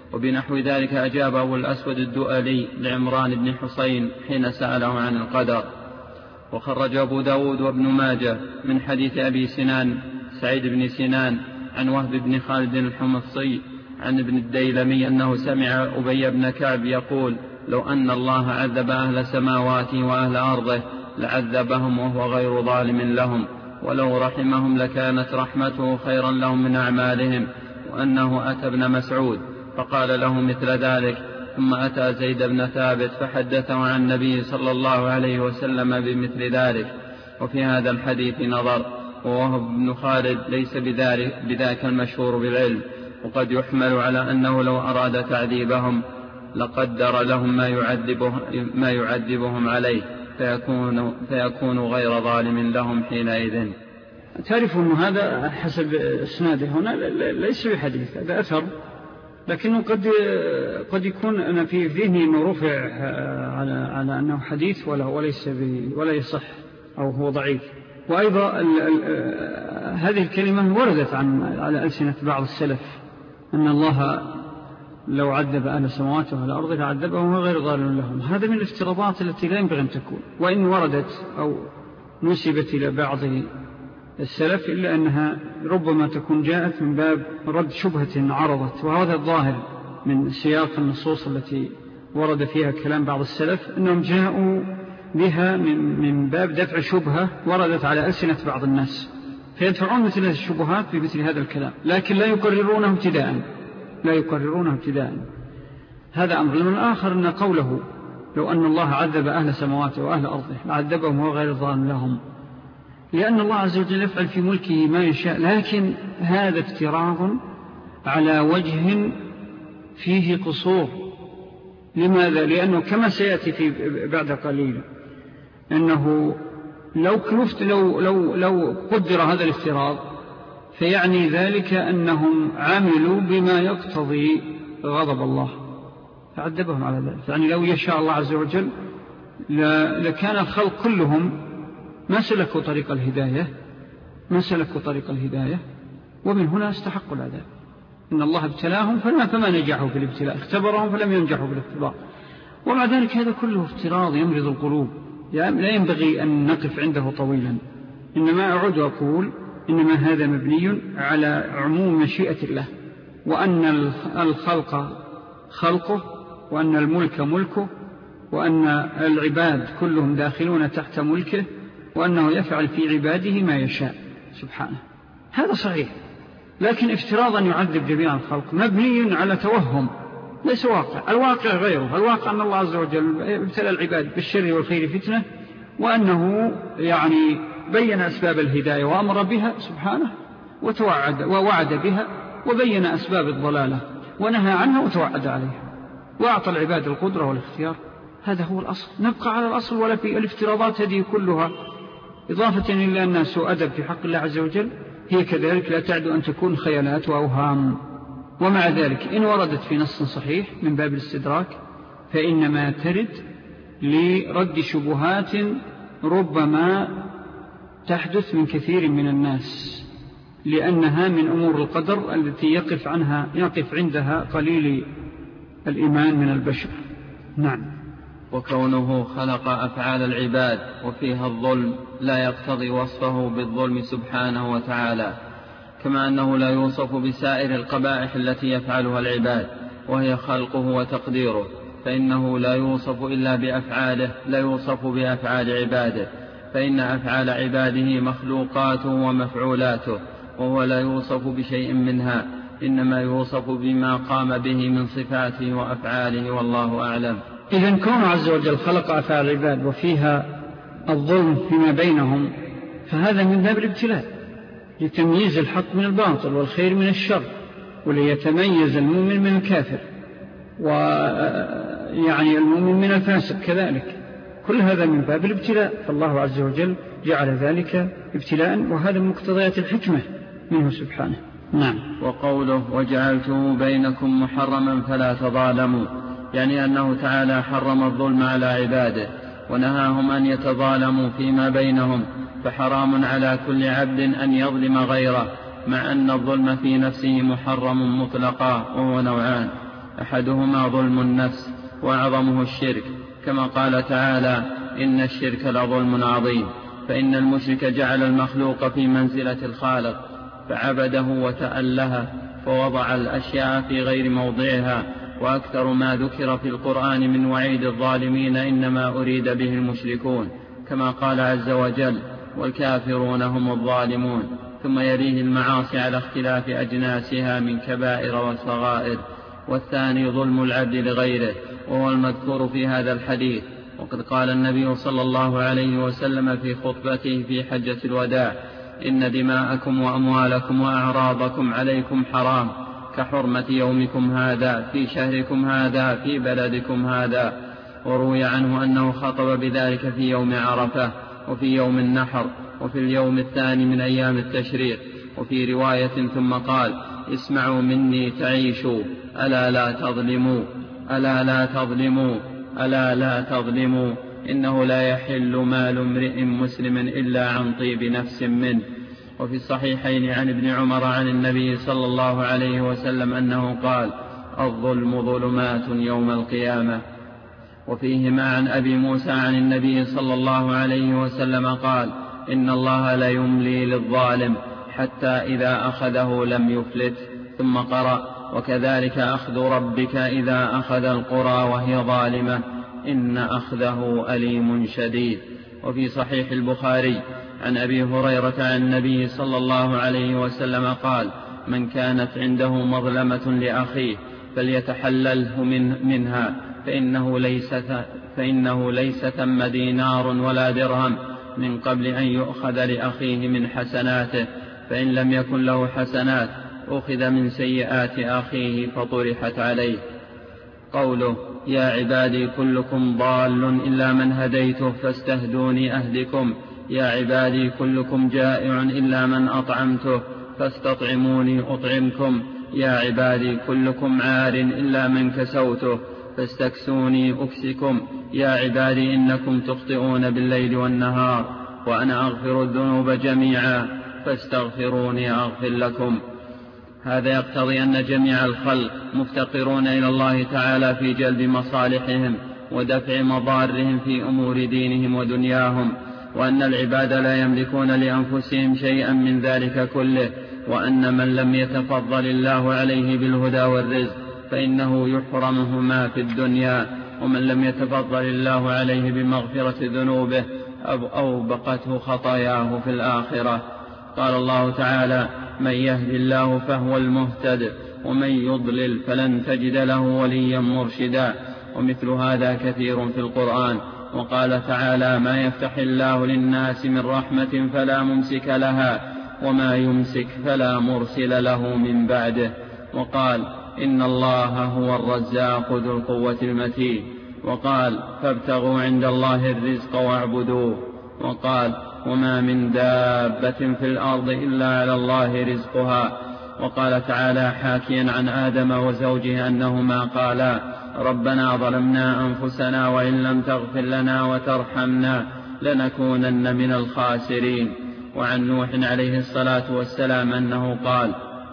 وبنحو ذلك أجاب أبو الأسود الدؤلي لعمران بن حسين حين سأله عن القدر. وخرج أبو داود وابن ماجه من حديث أبي سنان سعيد بن سنان عن وهب بن خالد الحمصي عن ابن الديلمي أنه سمع أبي بن كعب يقول: لو أن الله عذب أهل سماواته وأهل أرضه لعذبهم وهو غير ظالم لهم، ولو رحمهم لكانت رحمته خيرا لهم من أعمالهم. وأنه أتى ابن مسعود فقال له مثل ذلك، ثم أتى زيد بن ثابت فحدثه عن النبي صلى الله عليه وسلم بمثل ذلك. وفي هذا الحديث نظر، ووهب بن خالد ليس بذلك بذاك المشهور بالعلم، وقد يحمل على أنه لو أراد تعذيبهم لقدر لهم ما يعذبهم, ما يعذبهم عليه فيكون, فيكون غير ظالم لهم حينئذ. تعرف أن هذا حسب اسناده هنا ليس بحديث، هذا أثر، لكنه قد قد يكون أنا في ذهني أنه رفع على على أنه حديث ولا وليس ولا يصح أو هو ضعيف. وأيضا ال ال هذه الكلمة وردت عن على ألسنة بعض السلف أن الله لو عذب أهل السماوات وأهل الأرض لعذبهم وغير ظالم لهم. هذا من الافتراضات التي لا ينبغي أن تكون، وإن وردت أو نسبت إلى بعض السلف إلا أنها ربما تكون جاءت من باب رد شبهة عرضت. وهذا الظاهر من سياق النصوص التي ورد فيها كلام بعض السلف أنهم جاءوا بها من, من باب دفع شبهة وردت على ألسنة بعض الناس، فيدفعون مثل هذه الشبهات بمثل هذا الكلام، لكن لا يقررونه ابتداء لا يقررونه ابتداء هذا أمر. من الآخر أن قوله لو أن الله عذب أهل سماواته وأهل أرضه لعذبهم وهو غير ظالم لهم، لأن الله عز وجل يفعل في ملكه ما يشاء، لكن هذا افتراض على وجه فيه قصور. لماذا؟ لأنه كما سيأتي في بعد قليل أنه لو كلفت لو, لو, لو قدر هذا الافتراض فيعني ذلك أنهم عملوا بما يقتضي غضب الله فعذبهم على ذلك. يعني لو يشاء الله عز وجل لكان الخلق كلهم ما سلكوا طريق الهداية ما سلكوا طريق الهداية ومن هنا استحقوا العذاب. إن الله ابتلاهم فما, فما نجحوا في الابتلاء، اختبرهم فلم ينجحوا في الاختبار. ومع ذلك هذا كله افتراض يمرض القلوب، يعني لا ينبغي أن نقف عنده طويلا. إنما أعود وأقول إنما هذا مبني على عموم مشيئة الله، وأن الخلق خلقه، وأن الملك ملكه، وأن العباد كلهم داخلون تحت ملكه، وأنه يفعل في عباده ما يشاء سبحانه. هذا صحيح، لكن افتراضا يعذب جميع الخلق مبني على توهم ليس واقع. الواقع غيره، الواقع أن الله عز وجل ابتلى العباد بالشر والخير فتنة، وأنه يعني بين أسباب الهداية وأمر بها سبحانه وتوعد ووعد بها، وبين أسباب الضلالة ونهى عنها وتوعد عليها، وأعطى العباد القدرة والاختيار. هذا هو الأصل، نبقى على الأصل ولا في الافتراضات هذه كلها إضافة إلى أنها سوء أدب في حق الله عز وجل، هي كذلك لا تعد أن تكون خيالات وأوهام. ومع ذلك إن وردت في نص صحيح من باب الاستدراك فإنما ترد لرد شبهات ربما تحدث من كثير من الناس، لأنها من أمور القدر التي يقف عنها يقف عندها قليل الإيمان من البشر. نعم. وكونه خلق أفعال العباد وفيها الظلم لا يقتضي وصفه بالظلم سبحانه وتعالى، كما أنه لا يوصف بسائر القبائح التي يفعلها العباد وهي خلقه وتقديره، فإنه لا يوصف إلا بأفعاله لا يوصف بأفعال عباده، فإن أفعال عباده مخلوقاته ومفعولاته، وهو لا يوصف بشيء منها، إنما يوصف بما قام به من صفاته وأفعاله، والله أعلم. إذن كونه عز وجل خلق أفعال العباد وفيها الظلم فيما بينهم فهذا من باب الابتلاء لتمييز الحق من الباطل والخير من الشر، وليتميز المؤمن من الكافر، ويعني المؤمن من الفاسق كذلك. كل هذا من باب الابتلاء، فالله عز وجل جعل ذلك ابتلاء، وهذا من مقتضيات الحكمة منه سبحانه. نعم. وقوله وجعلته بينكم محرما فلا تظالموا، يعني أنه تعالى حرم الظلم على عباده ونهاهم أن يتظالموا فيما بينهم، فحرام على كل عبد أن يظلم غيره، مع أن الظلم في نفسه محرم مطلقا، وهو نوعان: أحدهما ظلم النفس وأعظمه الشرك، كما قال تعالى: إن الشرك لظلم عظيم. فإن المشرك جعل المخلوق في منزلة الخالق فعبده وتأله، فوضع الأشياء في غير موضعها. وأكثر ما ذكر في القرآن من وعيد الظالمين إنما أريد به المشركون، كما قال عز وجل: والكافرون هم الظالمون. ثم يليه المعاصي على اختلاف أجناسها من كبائر وصغائر. والثاني ظلم العبد لغيره، وهو المذكور في هذا الحديث. وقد قال النبي صلى الله عليه وسلم في خطبته في حجة الوداع: إن دماءكم وأموالكم وأعراضكم عليكم حرام كحرمة يومكم هذا في شهركم هذا في بلدكم هذا. وروي عنه أنه خطب بذلك في يوم عرفة، وفي يوم النحر، وفي اليوم الثاني من أيام التشريق. وفي رواية ثم قال: اسمعوا مني تعيشوا، ألا لا تظلموا، ألا لا تظلموا، ألا لا تظلموا، إنه لا يحل مال امرئ مسلم إلا عن طيب نفس منه. وفي الصحيحين عن ابن عمر عن النبي صلى الله عليه وسلم أنه قال: الظلم ظلمات يوم القيامة. وفيهما عن أبي موسى عن النبي صلى الله عليه وسلم قال: إن الله لا يملي للظالم حتى إذا أخذه لم يفلت. ثم قرأ: وكذلك أخذ ربك إذا أخذ القرى وهي ظالمة إن أخذه أليم شديد. وفي صحيح البخاري عن أبي هريرة عن النبي صلى الله عليه وسلم قال: من كانت عنده مظلمة لأخيه فليتحلله من منها، فإنه ليس, فإنه ليس ثم دينار ولا درهم من قبل أن يؤخذ لأخيه من حسناته، فإن لم يكن له حسنات أخذ من سيئات أخيه فطرحت عليه. قوله: يا عبادي كلكم ضال إلا من هديته فاستهدوني أهدكم، يا عبادي كلكم جائع إلا من أطعمته فاستطعموني أطعمكم، يا عبادي كلكم عار إلا من كسوته فاستكسوني أكسكم، يا عبادي إنكم تخطئون بالليل والنهار وأنا أغفر الذنوب جميعا فاستغفروني أغفر لكم. هذا يقتضي أن جميع الخلق مفتقرون إلى الله تعالى في جلب مصالحهم ودفع مضارهم في أمور دينهم ودنياهم، وأن العباد لا يملكون لأنفسهم شيئا من ذلك كله، وأن من لم يتفضل الله عليه بالهدى والرزق فإنه يحرمهما في الدنيا، ومن لم يتفضل الله عليه بمغفرة ذنوبه أوبقته خطاياه في الآخرة. قال الله تعالى: من يهد الله فهو المهتد ومن يضلل فلن تجد له وليا مرشدا. ومثل هذا كثير في القرآن. وقال تعالى: ما يفتح الله للناس من رحمة فلا ممسك لها وما يمسك فلا مرسل له من بعده. وقال: إن الله هو الرزاق ذو القوة المتين. وقال: فابتغوا عند الله الرزق واعبدوه. وقال: وما من دابة في الأرض إلا على الله رزقها. وقال تعالى حاكيا عن آدم وزوجه أنهما قالا: ربنا ظلمنا أنفسنا وإن لم تغفر لنا وترحمنا لنكونن من الخاسرين. وعن نوح عليه الصلاة والسلام أنه قال: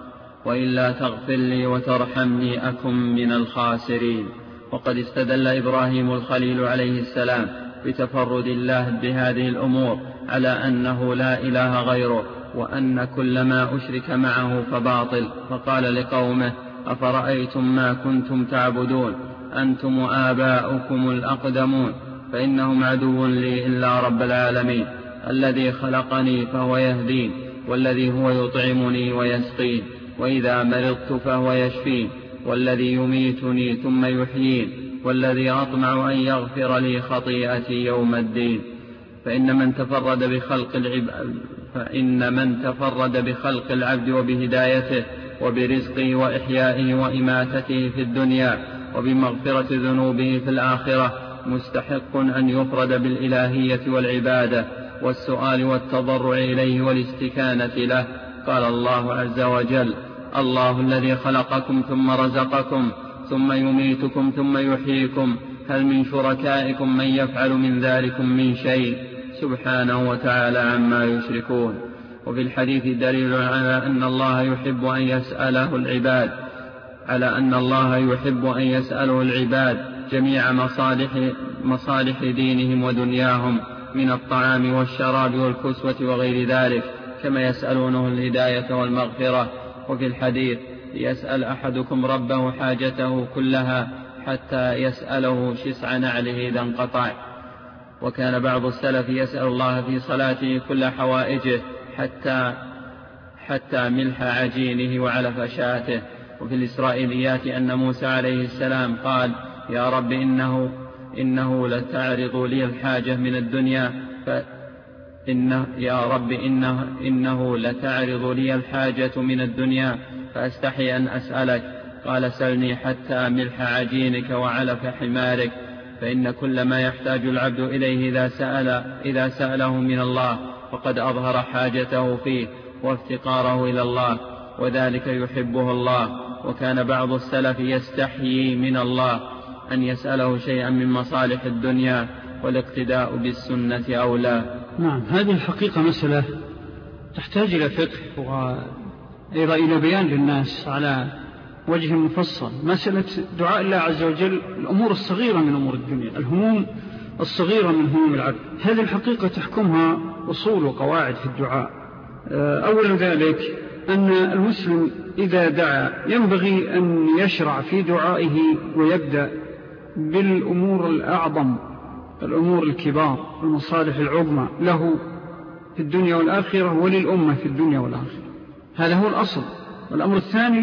وإلا تغفر لي وترحمني أكن من الخاسرين. وقد استدل إبراهيم الخليل عليه السلام بتفرد الله بهذه الأمور على أنه لا إله غيره، وأن كل ما أشرك معه فباطل، فقال لقومه: أفرأيتم ما كنتم تعبدون أنتم وآباؤكم الأقدمون فإنهم عدو لي إلا رب العالمين، الذي خلقني فهو يهدين، والذي هو يطعمني ويسقين، وإذا مرضت فهو يشفين، والذي يميتني ثم يحيين، والذي أطمع أن يغفر لي خطيئتي يوم الدين. فإن من تفرد بخلق العباد فإن من تفرد بخلق العبد وبهدايته وبرزقه وإحيائه وإماتته في الدنيا وبمغفرة ذنوبه في الآخرة مستحق أن يفرد بالإلهية والعبادة والسؤال والتضرع إليه والاستكانة له. قال الله عز وجل: الله الذي خلقكم ثم رزقكم ثم يميتكم ثم يحييكم هل من شركائكم من يفعل من ذلكم من شيء سبحانه وتعالى عما يشركون. وفي الحديث دليل على أن الله يحب أن يسأله العباد على أن الله يحب أن يسأله العباد جميع مصالح, مصالح دينهم ودنياهم من الطعام والشراب والكسوة وغير ذلك، كما يسألونه الهداية والمغفرة. وفي الحديث: يسأل أحدكم ربه حاجته كلها حتى يسأله شسع نعله إذا انقطع. وكان بعض السلف يسأل الله في صلاته كل حوائجه حتى, حتى ملح عجينه وعلف شاته. وفي الإسرائيليات أن موسى عليه السلام قال: يا رب إنه, إنه لتعرض لي الحاجة من الدنيا فإنه يا رب إنه, إنه لتعرض لي الحاجة من الدنيا فأستحي أن أسألك. قال: سلني حتى ملح عجينك وعلف حمارك، فإن كل ما يحتاج العبد إليه إذا, سأل إذا سأله من الله فقد أظهر حاجته فيه وافتقاره إلى الله، وذلك يحبه الله. وكان بعض السلف يستحيي من الله أن يسأله شيئا من مصالح الدنيا، والاقتداء بالسنة أولى. نعم، هذه الحقيقة مسألة تحتاج إلى فقه وأيضا إلى بيان للناس على وجه مفصل. مسألة دعاء الله عز وجل الأمور الصغيرة من أمور الدنيا، الهموم الصغيرة من هموم العبد، هذه الحقيقة تحكمها أصول وقواعد في الدعاء. أول ذلك أن المسلم إذا دعا ينبغي أن يشرع في دعائه ويبدأ بالأمور الأعظم، الأمور الكبار، المصالح العظمى له في الدنيا والآخرة وللأمة في الدنيا والآخرة. هذا هو الأصل. والأمر الثاني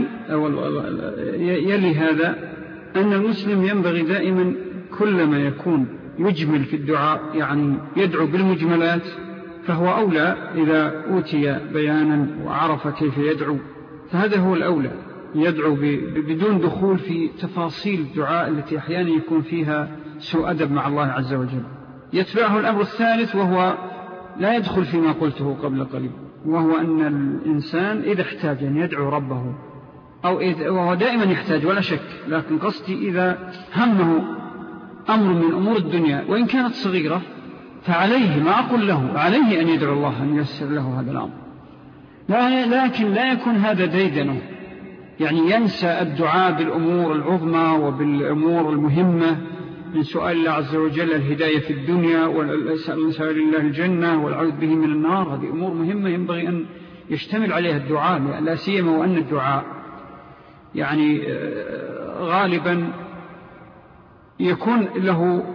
يلي هذا أن المسلم ينبغي دائما كلما يكون يجمل في الدعاء، يعني يدعو بالمجملات، فهو أولى إذا أوتي بيانا وعرف كيف يدعو، فهذا هو الأولى، يدعو بدون دخول في تفاصيل الدعاء التي أحيانا يكون فيها سوء أدب مع الله عز وجل. يتبعه الأمر الثالث وهو لا يدخل فيما قلته قبل قليل، وهو أن الإنسان إذا احتاج أن يدعو ربه، أو إذا وهو دائما يحتاج ولا شك، لكن قصدي إذا همه أمر من أمور الدنيا وإن كانت صغيرة فعليه، ما أقول له عليه أن يدعو الله أن ييسر له هذا الأمر، لكن لا يكون هذا ديدنه، يعني ينسى الدعاء بالأمور العظمى وبالأمور المهمة من سؤال الله عز وجل الهداية في الدنيا والسؤال الله الجنة والعوذ به من النار. هذه أمور مهمة ينبغي أن يشتمل عليها الدعاء، لا سيما وأن الدعاء يعني غالبا يكون له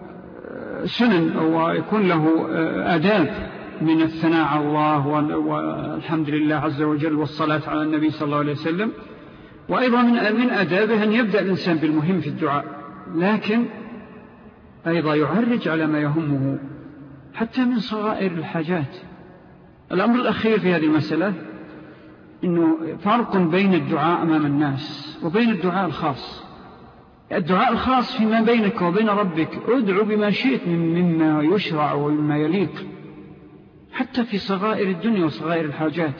سنن أو يكون له آداب من الثناء على الله والحمد لله عز وجل والصلاة على النبي صلى الله عليه وسلم. وأيضا من آدابه أن يبدأ الإنسان بالمهم في الدعاء، لكن أيضا يعرج على ما يهمه حتى من صغائر الحاجات. الأمر الأخير في هذه المسألة إنه فرق بين الدعاء أمام الناس وبين الدعاء الخاص. الدعاء الخاص فيما بينك وبين ربك، ادعو بما شئت مما يشرع ومما يليق، حتى في صغائر الدنيا وصغائر الحاجات.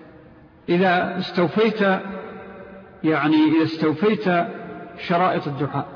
إذا استوفيت يعني إذا استوفيت شرائط الدعاء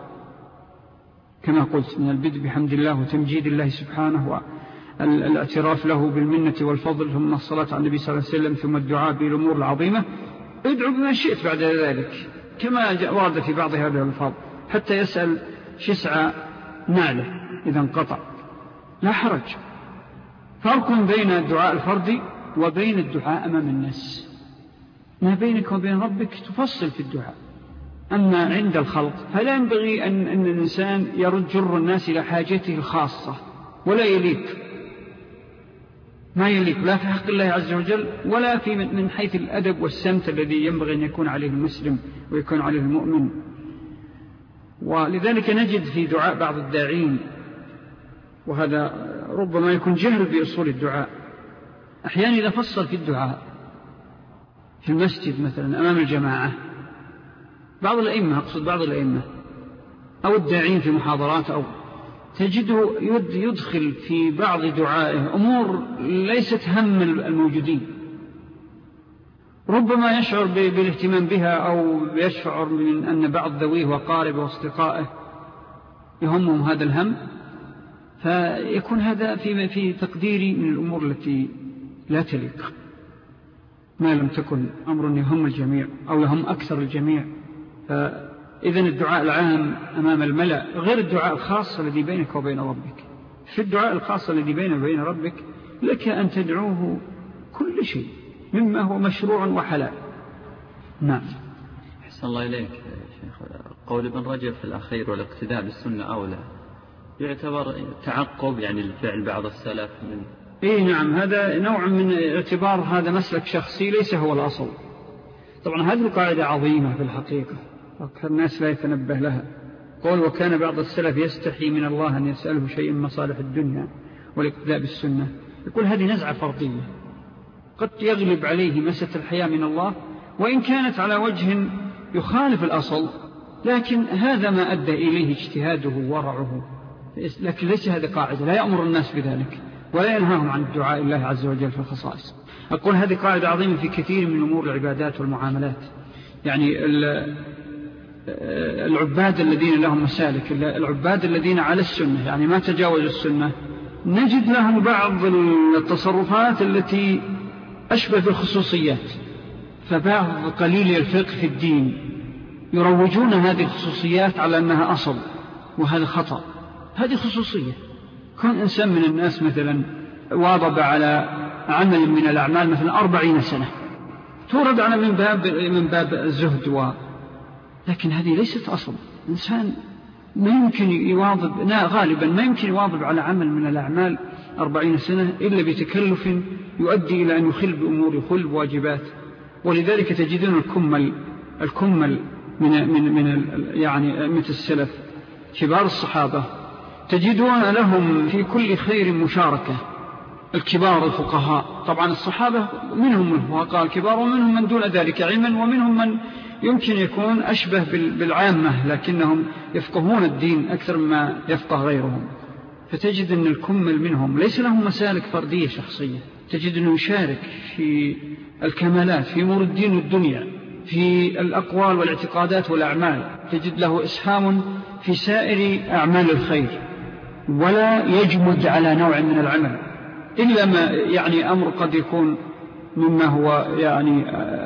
كما قلت من البدء بحمد الله وتمجيد الله سبحانه والاعتراف له بالمنة والفضل، ثم الصلاة على النبي صلى الله عليه وسلم، ثم الدعاء بالأمور العظيمة، ادعو بما شئت بعد ذلك كما ورد في بعض هذه الألفاظ، حتى يسأل شسع نعله إذا انقطع، لا حرج. فرق بين الدعاء الفردي وبين الدعاء أمام الناس. ما بينك وبين ربك تفصل في الدعاء، أما عند الخلق فلا ينبغي أن, أن الإنسان يرجر الناس إلى حاجته الخاصة، ولا يليق، ما يليق لا في حق الله عز وجل ولا في من حيث الأدب والسمت الذي ينبغي أن يكون عليه المسلم ويكون عليه المؤمن. ولذلك نجد في دعاء بعض الداعين، وهذا ربما يكون جهل بأصول الدعاء، أحيانا إذا فصل في الدعاء في المسجد مثلا أمام الجماعة، بعض الأئمة، أقصد بعض الأئمة أو الداعين في محاضرات، أو تجده يدخل في بعض دعائه أمور ليست هم الموجودين، ربما يشعر بالاهتمام بها أو يشعر من أن بعض ذويه وقاربه واصدقائه يهمهم هذا الهم، فيكون هذا في في تقديري من الأمور التي لا تليق، ما لم تكن أمر يهم الجميع أو يهم أكثر الجميع، فإذن الدعاء العام أمام الملأ غير الدعاء الخاص الذي بينك وبين ربك. في الدعاء الخاص الذي بينك وبين ربك لك أن تدعوه كل شيء مما هو مشروع وحلال. نعم. أحسن الله إليك شيخ. قول ابن رجب في الأخير والاقتداء بالسنة أولى يعتبر تعقب يعني الفعل بعض السلف من إيه نعم، هذا نوع من اعتبار هذا مسلك شخصي ليس هو الأصل. طبعا هذه القاعدة عظيمة في الحقيقة أكثر الناس لا يتنبه لها. قول وكان بعض السلف يستحي من الله أن يسأله شيء من مصالح الدنيا والاقتداء بالسنة. يقول هذه نزعة فردية قد يغلب عليه مسة الحياة من الله وإن كانت على وجه يخالف الأصل، لكن هذا ما أدى إليه اجتهاده وورعه. لكن ليس هذا قاعدة، لا يأمر الناس بذلك ولا ينهاهم عن الدعاء الله عز وجل في الخصائص. أقول هذه قاعدة عظيمة في كثير من أمور العبادات والمعاملات. يعني العباد الذين لهم مسالك، العباد الذين على السنة يعني ما تجاوز السنة، نجد لهم بعض التصرفات التي أشبه بالخصوصيات. فبعض قليل الفقه في الدين يروجون هذه الخصوصيات على أنها أصل، وهذا خطأ. هذه خصوصية. كون إنسان من الناس مثلا واظب على عمل من الأعمال مثلا أربعين سنة تورد على من باب, من باب الزهد و... لكن هذه ليست أصل. إنسان ما يمكن يواظب، غالبا ما يمكن يواظب على عمل من الأعمال أربعين سنة إلا بتكلف يؤدي إلى أن يخل بأمور يخل بواجبات. ولذلك تجدون الكمل الكمل من من من يعني مثل السلف كبار الصحابة تجدون لهم في كل خير مشاركة. الكبار الفقهاء طبعا الصحابة منهم الفقهاء الكبار ومنهم من دون ذلك علما ومنهم من يمكن يكون أشبه بالعامة لكنهم يفقهون الدين أكثر مما يفقه غيرهم. فتجد أن الكمل منهم ليس لهم مسالك فردية شخصية، تجد أنه يشارك في الكمالات في أمور الدين والدنيا، في الأقوال والاعتقادات والأعمال، تجد له إسهام في سائر أعمال الخير ولا يجمد على نوع من العمل إلا ما يعني أمر قد يكون مما هو يعني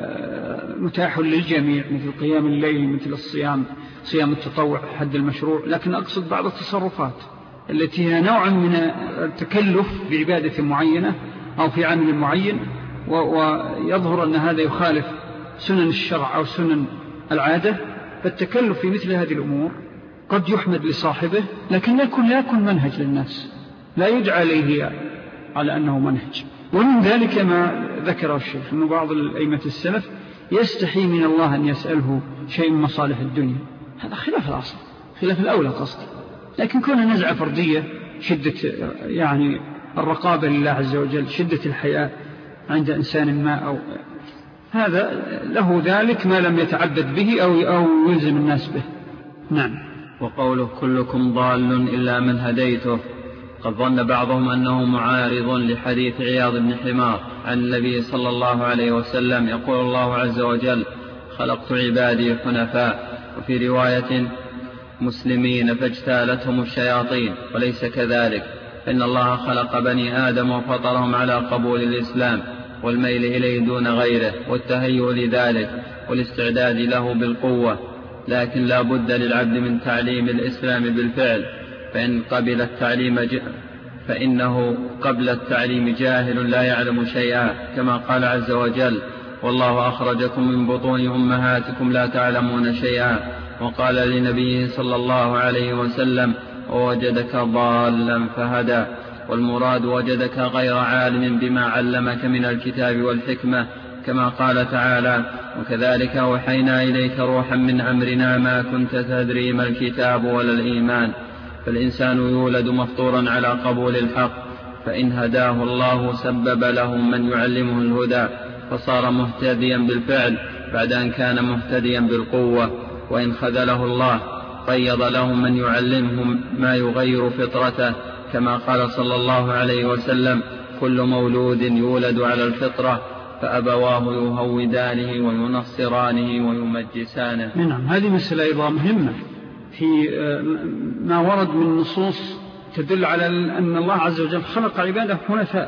متاح للجميع مثل قيام الليل مثل الصيام صيام التطوع حد المشروع. لكن أقصد بعض التصرفات التي هي نوع من التكلف بعبادة معينة أو في عمل معين ويظهر أن هذا يخالف سنن الشرع أو سنن العادة. فالتكلف في مثل هذه الأمور قد يحمد لصاحبه لكن لا يكون, لا يكون منهج للناس، لا يدعى عليه على أنه منهج. ومن ذلك ما ذكر الشيخ أن بعض الأئمة السلف يستحي من الله أن يسأله شيء من مصالح الدنيا. هذا خلاف الأصل، خلاف الأولى قصد. لكن كون نزعة فردية شدة يعني الرقابة لله عز وجل، شدة الحياة عند إنسان ما أو هذا له ذلك ما لم يتعبد به أو, أو يلزم الناس به. نعم. وقوله كلكم ضال إلا من هديته قد ظن بعضهم أنه معارض لحديث عياض بن حمار عن النبي صلى الله عليه وسلم يقول الله عز وجل خلقت عبادي حنفاء، وفي رواية مسلمين فاجتالتهم الشياطين، وليس كذلك، إن الله خلق بني آدم وفطرهم على قبول الإسلام والميل إليه دون غيره والتهيؤ لذلك والاستعداد له بالقوة. لكن لا بد للعبد من تعليم الإسلام بالفعل، فإن قبل التعليم ج... فإنه قبل التعليم جاهل لا يعلم شيئا، كما قال عز وجل والله أخرجكم من بطون أمهاتكم لا تعلمون شيئا. وقال لنبيه صلى الله عليه وسلم ووجدك ضالا فهدى، والمراد وجدك غير عالم بما علمك من الكتاب والحكمة، كما قال تعالى وكذلك أوحينا إليك روحا من أمرنا ما كنت تدري ما الكتاب ولا الإيمان. فالإنسان يولد مفطورا على قبول الحق، فإن هداه الله سبب له من يعلمه الهدى فصار مهتديا بالفعل بعد أن كان مهتديا بالقوة، وإن خذله الله قيض له من يعلمه ما يغير فطرته، كما قال صلى الله عليه وسلم كل مولود يولد على الفطرة فأبواه يهودانه وينصرانه ويمجسانه. نعم، هذه مسألة أيضا مهمة في ما ورد من نصوص تدل على أن الله عز وجل خلق عباده حنفاء،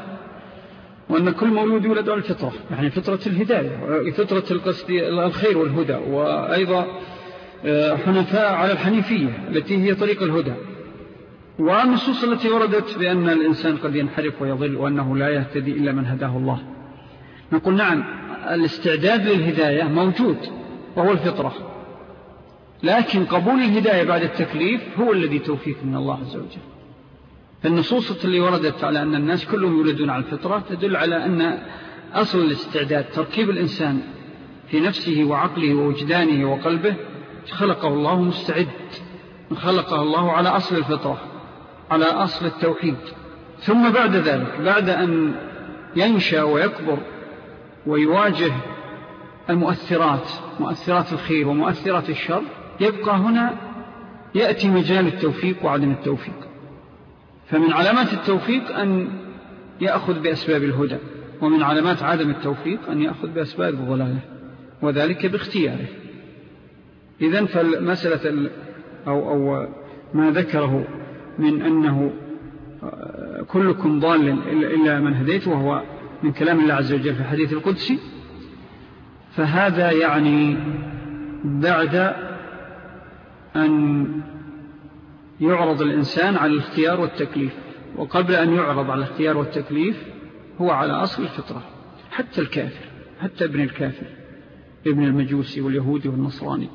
وأن كل مولود يولد على الفطرة، يعني فطرة الهداية، فطرة القصد الخير والهدى. وأيضا حنفاء على الحنيفية التي هي طريق الهدى، والنصوص التي وردت بأن الإنسان قد ينحرف ويضل وأنه لا يهتدي إلا من هداه الله. نقول نعم، الاستعداد للهداية موجود وهو الفطرة، لكن قبول الهداية بعد التكليف هو الذي توفيق من الله عز وجل. النصوص اللي وردت على أن الناس كلهم يولدون على الفطرة تدل على أن أصل الاستعداد تركيب الإنسان في نفسه وعقله ووجدانه وقلبه خلقه الله مستعد، خلقه الله على أصل الفطرة، على أصل التوحيد. ثم بعد ذلك بعد أن ينشأ ويكبر ويواجه المؤثرات، مؤثرات الخير ومؤثرات الشر، يبقى هنا يأتي مجال التوفيق وعدم التوفيق. فمن علامات التوفيق أن يأخذ بأسباب الهدى، ومن علامات عدم التوفيق أن يأخذ بأسباب الضلالة، وذلك باختياره. إذن فالمسألة أو, أو ما ذكره من أنه كلكم ضال إلا من هديت، وهو من كلام الله عز وجل في الحديث القدسي، فهذا يعني بعد أن يعرض الإنسان على الاختيار والتكليف، وقبل أن يعرض على الاختيار والتكليف هو على أصل الفطرة. حتى الكافر، حتى ابن الكافر، ابن المجوسي واليهودي والنصراني،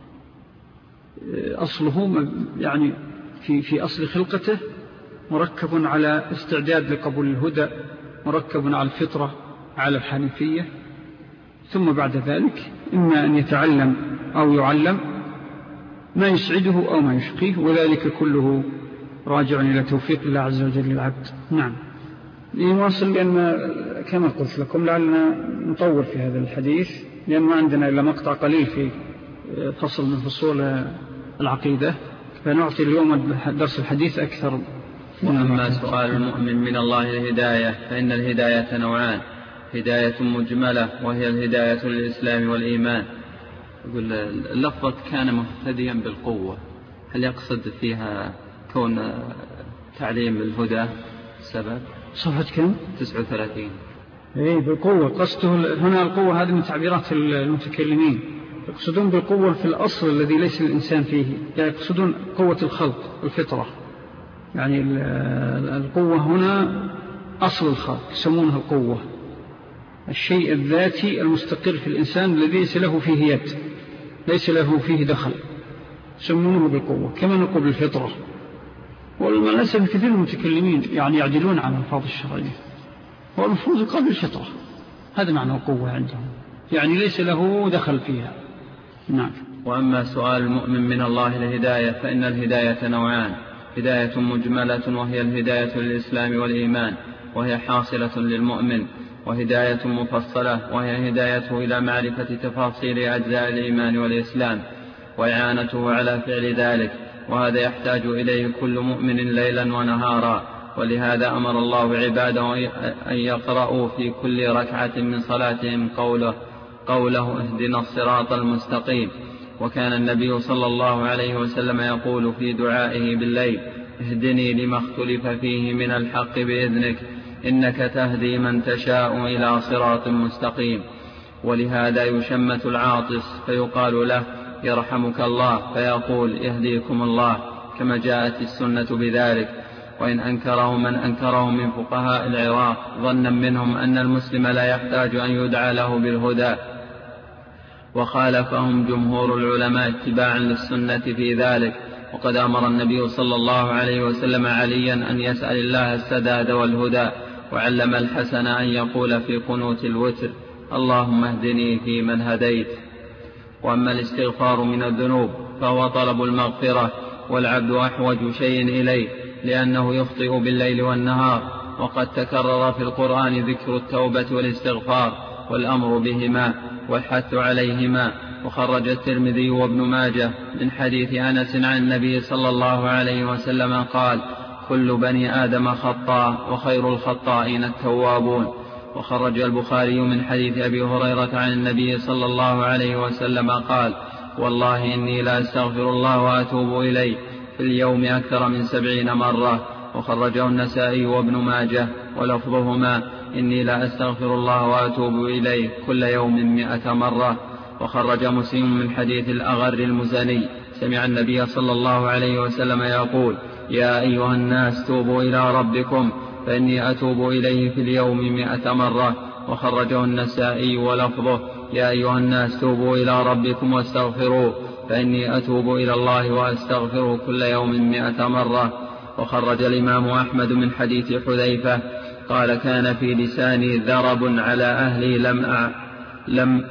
أصله يعني في, في أصل خلقته مركب على استعداد لقبول الهدى، مركب على الفطرة، على الحنيفية. ثم بعد ذلك إما أن يتعلم أو يعلم ما يسعده أو ما يشقيه، وذلك كله راجع إلى توفيق الله عز وجل للعبد. نعم، لنواصل، لأن كما قلت لكم لعلنا نطور في هذا الحديث، لأن ما عندنا إلا مقطع قليل في فصل من فصول العقيدة، فنعطي اليوم درس الحديث أكثر. وأما سؤال المؤمن من الله الهداية فإن الهداية نوعان: هداية مجملة وهي الهداية للإسلام والإيمان. يقول اللفظة كان مهتديا بالقوة، هل يقصد فيها كون تعليم الهدى سبب؟ صفحة كم؟ تسعة وثلاثين. إيه بالقوة، قصده هنا القوة هذه من تعبيرات المتكلمين، يقصدون بالقوة في الأصل الذي ليس الإنسان فيه، يعني يقصدون قوة الخلق الفطرة، يعني القوة هنا أصل الخلق يسمونها القوة، الشيء الذاتي المستقر في الإنسان الذي ليس له فيه يد، ليس له فيه دخل، يسمونه بالقوة. كما نقول بالفطرة، والمناسب كثير المتكلمين يعني يعدلون عن الفاظ الشرعية، والمفروض يقال بالفطرة، هذا معنى القوة عندهم، يعني ليس له دخل فيها. نعم. وأما سؤال المؤمن من الله الهداية فإن الهداية نوعان: هداية مجملة وهي الهداية للإسلام والإيمان وهي حاصلة للمؤمن، وهداية مفصلة وهي هدايته إلى معرفة تفاصيل أجزاء الإيمان والإسلام وإعانته على فعل ذلك، وهذا يحتاج إليه كل مؤمن ليلا ونهارا. ولهذا أمر الله عباده أن يقرأوا في كل ركعة من صلاتهم قوله, قوله اهدنا الصراط المستقيم. وكان النبي صلى الله عليه وسلم يقول في دعائه بالليل: اهدني لما اختلف فيه من الحق بإذنك إنك تهدي من تشاء إلى صراط مستقيم. ولهذا يشمت العاطس فيقال له يرحمك الله، فيقول يهديكم الله، كما جاءت السنة بذلك. وإن أنكره من أنكره من فقهاء العراق ظنا منهم أن المسلم لا يحتاج أن يدعى له بالهدى، وخالفهم جمهور العلماء اتباعا للسنة في ذلك. وقد أمر النبي صلى الله عليه وسلم عليا أن يسأل الله السداد والهدى، وعلم الحسن أن يقول في قنوت الوتر: اللهم اهدني في من هديت. وأما الاستغفار من الذنوب فهو طلب المغفرة، والعبد أحوج شيء إليه، لأنه يخطئ بالليل والنهار، وقد تكرر في القرآن ذكر التوبة والاستغفار والأمر بهما والحث عليهما. وخرج الترمذي وابن ماجه من حديث أنس عن النبي صلى الله عليه وسلم قال: كل بني آدم خطاء وخير الخطائين التوابون. وخرج البخاري من حديث أبي هريرة عن النبي صلى الله عليه وسلم قال: والله إني لا أستغفر الله وأتوب إليه في اليوم أكثر من سبعين مرة. وخرجه النسائي وابن ماجه ولفظهما: إني لا أستغفر الله وأتوب إليه كل يوم مئة مرة. وخرج مسلم من حديث الأغر المزني سمع النبي صلى الله عليه وسلم يقول يا أيها الناس توبوا إلى ربكم فإني أتوب إليه في اليوم مئة مرة. وخرجه النسائي ولفظه يا أيها الناس توبوا إلى ربكم واستغفروا فإني أتوب إلى الله وأستغفره كل يوم مئة مرة. وخرج الإمام أحمد من حديث حذيفة قال كان في لساني ذرب على أهلي لم أع... لم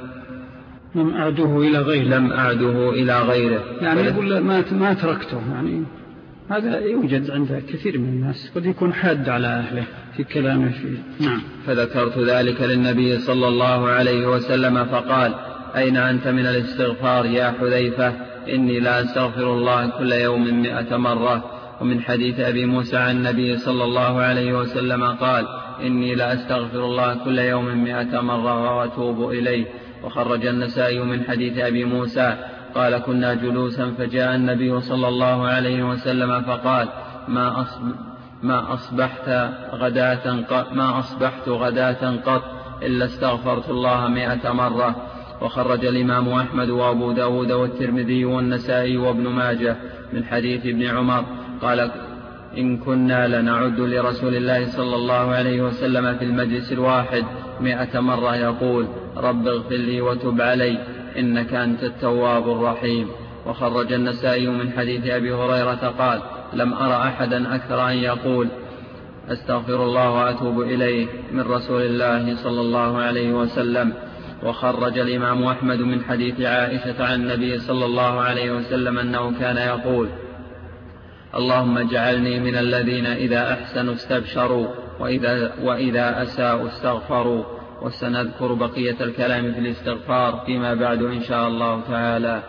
لم أعده إلى غيره لم أعده إلى غيره يعني يقول ما ما تركته. يعني هذا يوجد عند كثير من الناس قد يكون حاد على أهله في كلامه فيه. نعم. فذكرت ذلك للنبي صلى الله عليه وسلم فقال أين أنت من الاستغفار يا حذيفة؟ إني لا أستغفر الله كل يوم مئة مرة. ومن حديث أبي موسى عن النبي صلى الله عليه وسلم قال إني لا أستغفر الله كل يوم مئة مرة وأتوب إليه. وخرج النسائي من حديث أبي موسى قال كنا جلوسا فجاء النبي صلى الله عليه وسلم فقال ما, أصب ما أصبحت غداة قط ما أصبحت غداة قط إلا استغفرت الله مئة مرة. وخرج الإمام أحمد وأبو داود والترمذي والنسائي وابن ماجه من حديث ابن عمر قال إن كنا لنعد لرسول الله صلى الله عليه وسلم في المجلس الواحد مئة مرة يقول رب اغفر لي وتب علي إنك أنت التواب الرحيم. وخرج النسائي من حديث أبي هريرة قال لم أرى أحدا أكثر أن يقول أستغفر الله وأتوب إليه من رسول الله صلى الله عليه وسلم. وخرج الإمام أحمد من حديث عائشة عن النبي صلى الله عليه وسلم أنه كان يقول اللهم اجعلني من الذين إذا أحسنوا استبشروا وإذا, وإذا أساءوا استغفروا. وسنذكر بقية الكلام في الاستغفار فيما بعد إن شاء الله تعالى.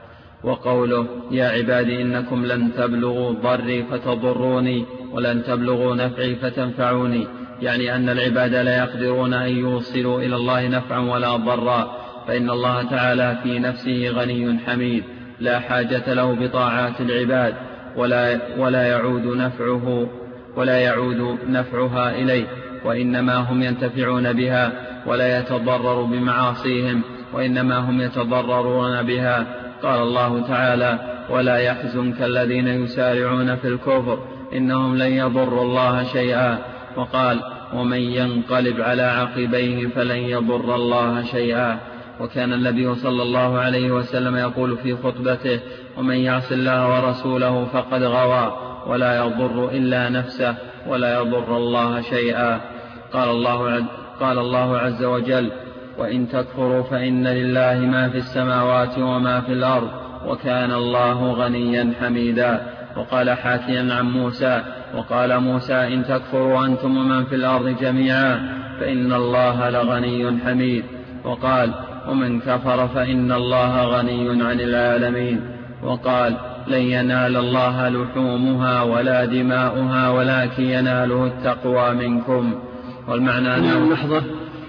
وقوله يا عبادي إنكم لن تبلغوا ضري فتضروني ولن تبلغوا نفعي فتنفعوني، يعني أن العباد لا يقدرون أن يوصلوا إلى الله نفعا ولا ضرا، فإن الله تعالى في نفسه غني حميد لا حاجة له بطاعات العباد ولا, ولا يعود نفعه ولا يعود نفعها إليه، وإنما هم ينتفعون بها ولا يتضرر بمعاصيهم، وإنما هم يتضررون بها. قال الله تعالى ولا يحزنك الذين يسارعون في الكفر إنهم لن يضروا الله شيئا. وقال ومن ينقلب على عقبيه فلن يضر الله شيئا. وكان النبي صلى الله عليه وسلم يقول في خطبته ومن يعص الله ورسوله فقد غوى ولا يضر إلا نفسه ولا يضر الله شيئا. قال الله, قال الله عز وجل وإن تكفروا فإن لله ما في السماوات وما في الأرض وكان الله غنيا حميدا. وقال حاكيا عن موسى وقال موسى إن تكفروا أنتم ومن في الأرض جميعا فإن الله لغني حميد. وقال ومن كفر فإن الله غني عن العالمين. وقال لن ينال الله لحومها ولا دماؤها ولكن يناله التقوى منكم. والمعنى أنه لحظة،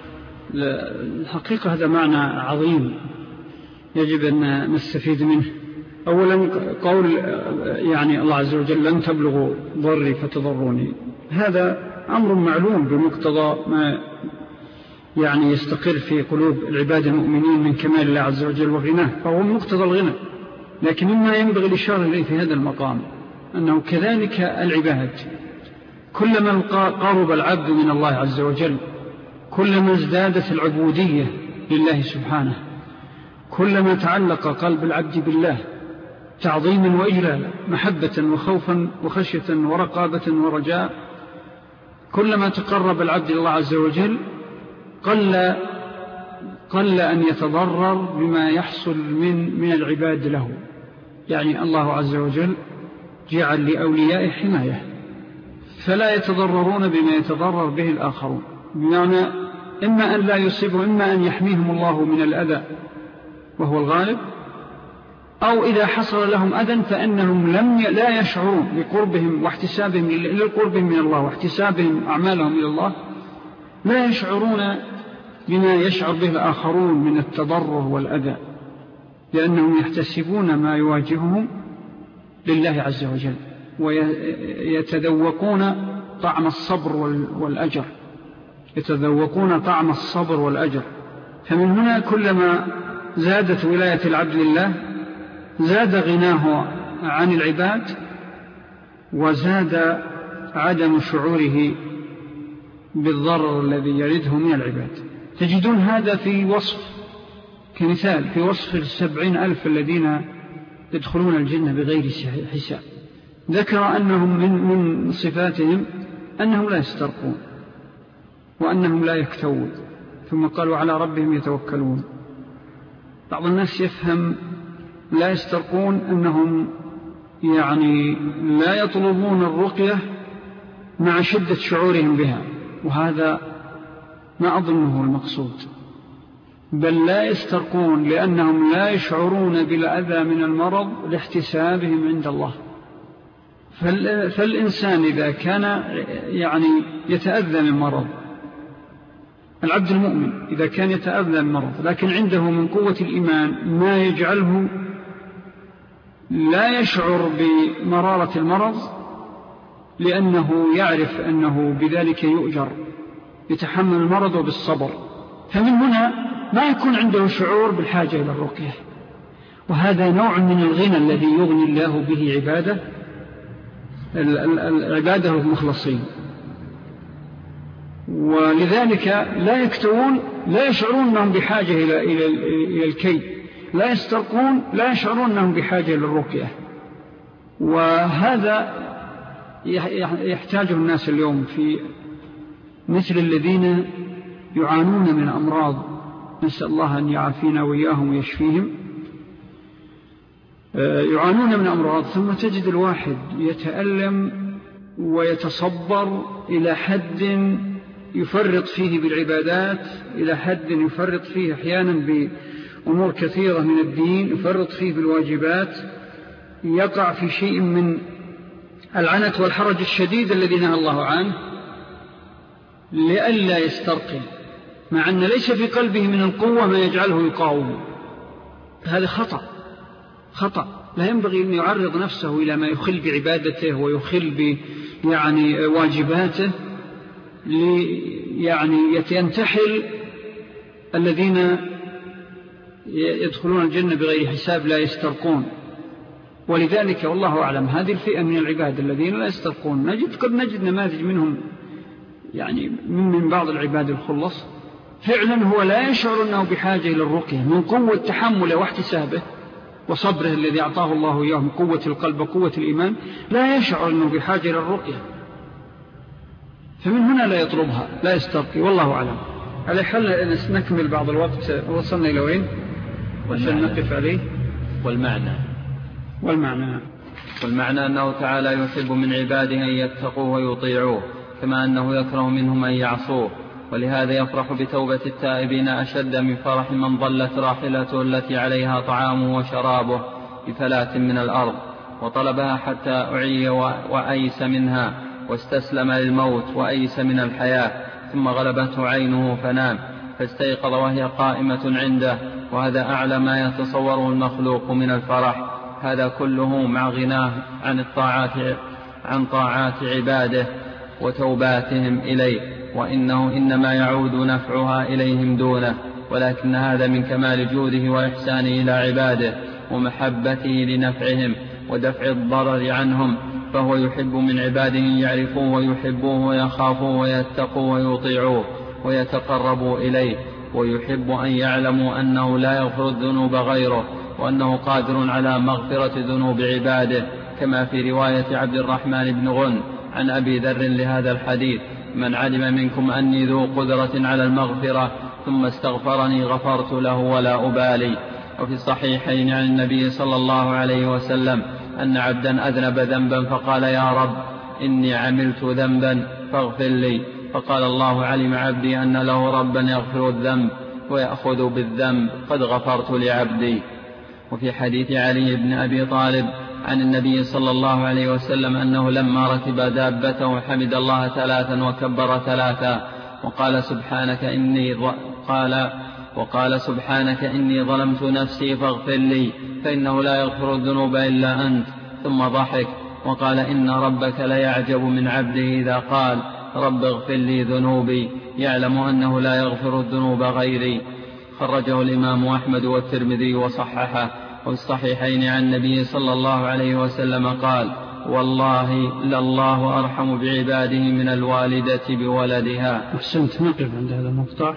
الحقيقة هذا معنى عظيم يجب أن نستفيد منه. أولا قول يعني الله عز وجل لن تبلغوا ضري فتضروني، هذا أمر معلوم بمقتضى ما يعني يستقر في قلوب العباد المؤمنين من كمال الله عز وجل وغناه، فهو مقتضى الغنى. لكن مما ينبغي الإشارة إليه في هذا المقام أنه كذلك العباد كلما قرب العبد من الله عز وجل كلما ازدادت العبودية لله سبحانه، كلما تعلق قلب العبد بالله تعظيما وإجلالا محبة وخوفا وخشية ورقابة ورجاء، كلما تقرب العبد الله عز وجل قل, قل أن يتضرر بما يحصل من, من العباد له. يعني الله عز وجل جعل لأولياء حماية فلا يتضررون بما يتضرر به الآخرون، بمعنى إما أن لا يصيبوا إما أن يحميهم الله من الأذى وهو الغالب، أو إذا حصل لهم أذى فإنهم لم ي... لا يشعرون بقربهم واحتسابهم إلى قربهم من الله واحتسابهم أعمالهم إلى الله، لا يشعرون بما يشعر به الآخرون من التضرر والأذى، لأنهم يحتسبون ما يواجههم لله عز وجل ويتذوقون طعم الصبر والأجر يتذوقون طعم الصبر والأجر. فمن هنا كلما زادت ولاية العبد لله، زاد غناه عن العباد، وزاد عدم شعوره بالضرر الذي يرده من العباد. تجدون هذا في وصف، كمثال في وصف السبعين ألف الذين يدخلون الجنة بغير حساب، ذكر أنهم من, من صفاتهم أنهم لا يسترقون وأنهم لا يكتوون، ثم قالوا على ربهم يتوكلون. بعض الناس يفهم لا يسترقون أنهم يعني لا يطلبون الرقية مع شدة شعورهم بها، وهذا ما أظنه المقصود، بل لا يسترقون لأنهم لا يشعرون بالأذى من المرض لاحتسابهم عند الله. فالإنسان إذا كان يعني يتأذى من مرض، العبد المؤمن إذا كان يتأذى من مرض لكن عنده من قوة الإيمان ما يجعله لا يشعر بمرارة المرض، لأنه يعرف أنه بذلك يؤجر، يتحمل المرض بالصبر، فمن هنا ما يكون عنده شعور بالحاجة إلى الرقية. وهذا نوع من الغنى الذي يغني الله به عباده عباده المخلصين. ولذلك لا يكتوون، لا يشعرون أنهم بحاجة إلى, إلى, إلى الكي، لا يسترقون، لا يشعرون أنهم بحاجة إلى الرقية. وهذا يحتاجه الناس اليوم في مثل الذين يعانون من أمراض، نسأل الله أن يعافينا وإياهم ويشفيهم، يعانون من أمراض ثم تجد الواحد يتألم ويتصبر إلى حد يفرط فيه بالعبادات، إلى حد يفرط فيه أحيانا بأمور كثيرة من الدين، يفرط فيه بالواجبات، يقع في شيء من العنت والحرج الشديد الذي نهى الله عنه لئلا يسترقي، مع أن ليس في قلبه من القوة ما يجعله يقاوم. هذا خطأ خطأ لا ينبغي أن يعرض نفسه إلى ما يخل بعبادته ويخل يعني واجباته، يعني ينتحل الذين يدخلون الجنة بغير حساب لا يسترقون. ولذلك والله أعلم هذه الفئة من العباد الذين لا يسترقون نجد قد نجد نماذج منهم، يعني من بعض العباد الخلص فعلا هو لا يشعر أنه بحاجة إلى الرقية من قوة تحمله واحتسابه وصبره الذي أعطاه الله إياه من قوة القلب وقوة الإيمان، لا يشعر أنه بحاجة إلى الرقية، فمن هنا لا يطلبها، لا يسترقي. والله أعلم. على حل نكمل بعض الوقت، وصلنا إلى وين عشان نقف عليه. والمعنى والمعنى والمعنى أنه تعالى يحب من عباده أن يتقوا ويطيعوه، كما أنه يكره منهم أن يعصوه، ولهذا يفرح بتوبة التائبين أشد من فرح من ضلت راحلته التي عليها طعامه وشرابه بفلاة من الأرض وطلبها حتى أعي وأيس منها واستسلم للموت وأيس من الحياة، ثم غلبته عينه فنام فاستيقظ وهي قائمة عنده، وهذا أعلى ما يتصوره المخلوق من الفرح. هذا كله مع غناه عن الطاعات عن طاعات عباده وتوباتهم إليه، وإنه إنما يعود نفعها إليهم دونه، ولكن هذا من كمال جوده وإحسانه إلى عباده ومحبته لنفعهم ودفع الضرر عنهم، فهو يحب من عباده يعرفوه ويحبوه ويخافوه ويتقوا ويطيعوه ويتقربوا إليه، ويحب أن يعلموا أنه لا يغفر الذنوب غيره، وأنه قادر على مغفرة ذنوب عباده، كما في رواية عبد الرحمن بن غن عن أبي ذر لهذا الحديث: من علم منكم أني ذو قدرة على المغفرة ثم استغفرني غفرت له ولا أبالي. وفي الصحيحين عن النبي صلى الله عليه وسلم أن عبدا أذنب ذنبا فقال: يا رب إني عملت ذنبا فاغفر لي، فقال الله: علم عبدي أن له ربا يغفر الذنب ويأخذ بالذنب، قد غفرت لعبدي. وفي حديث علي بن أبي طالب عن النبي صلى الله عليه وسلم أنه لما ركب دابته حمد الله ثلاثا وكبر ثلاثا وقال سبحانك إني ض... قال وقال سبحانك إني ظلمت نفسي فاغفر لي فإنه لا يغفر الذنوب إلا أنت، ثم ضحك وقال: إن ربك ليعجب من عبده إذا قال رب اغفر لي ذنوبي، يعلم أنه لا يغفر الذنوب غيري. خرجه الإمام أحمد والترمذي وصححه وفي الصحيحين عن النبي صلى الله عليه وسلم قال: والله لله أرحم بعباده من الوالدة بولدها. أحسنت. نقف عند هذا المقطع.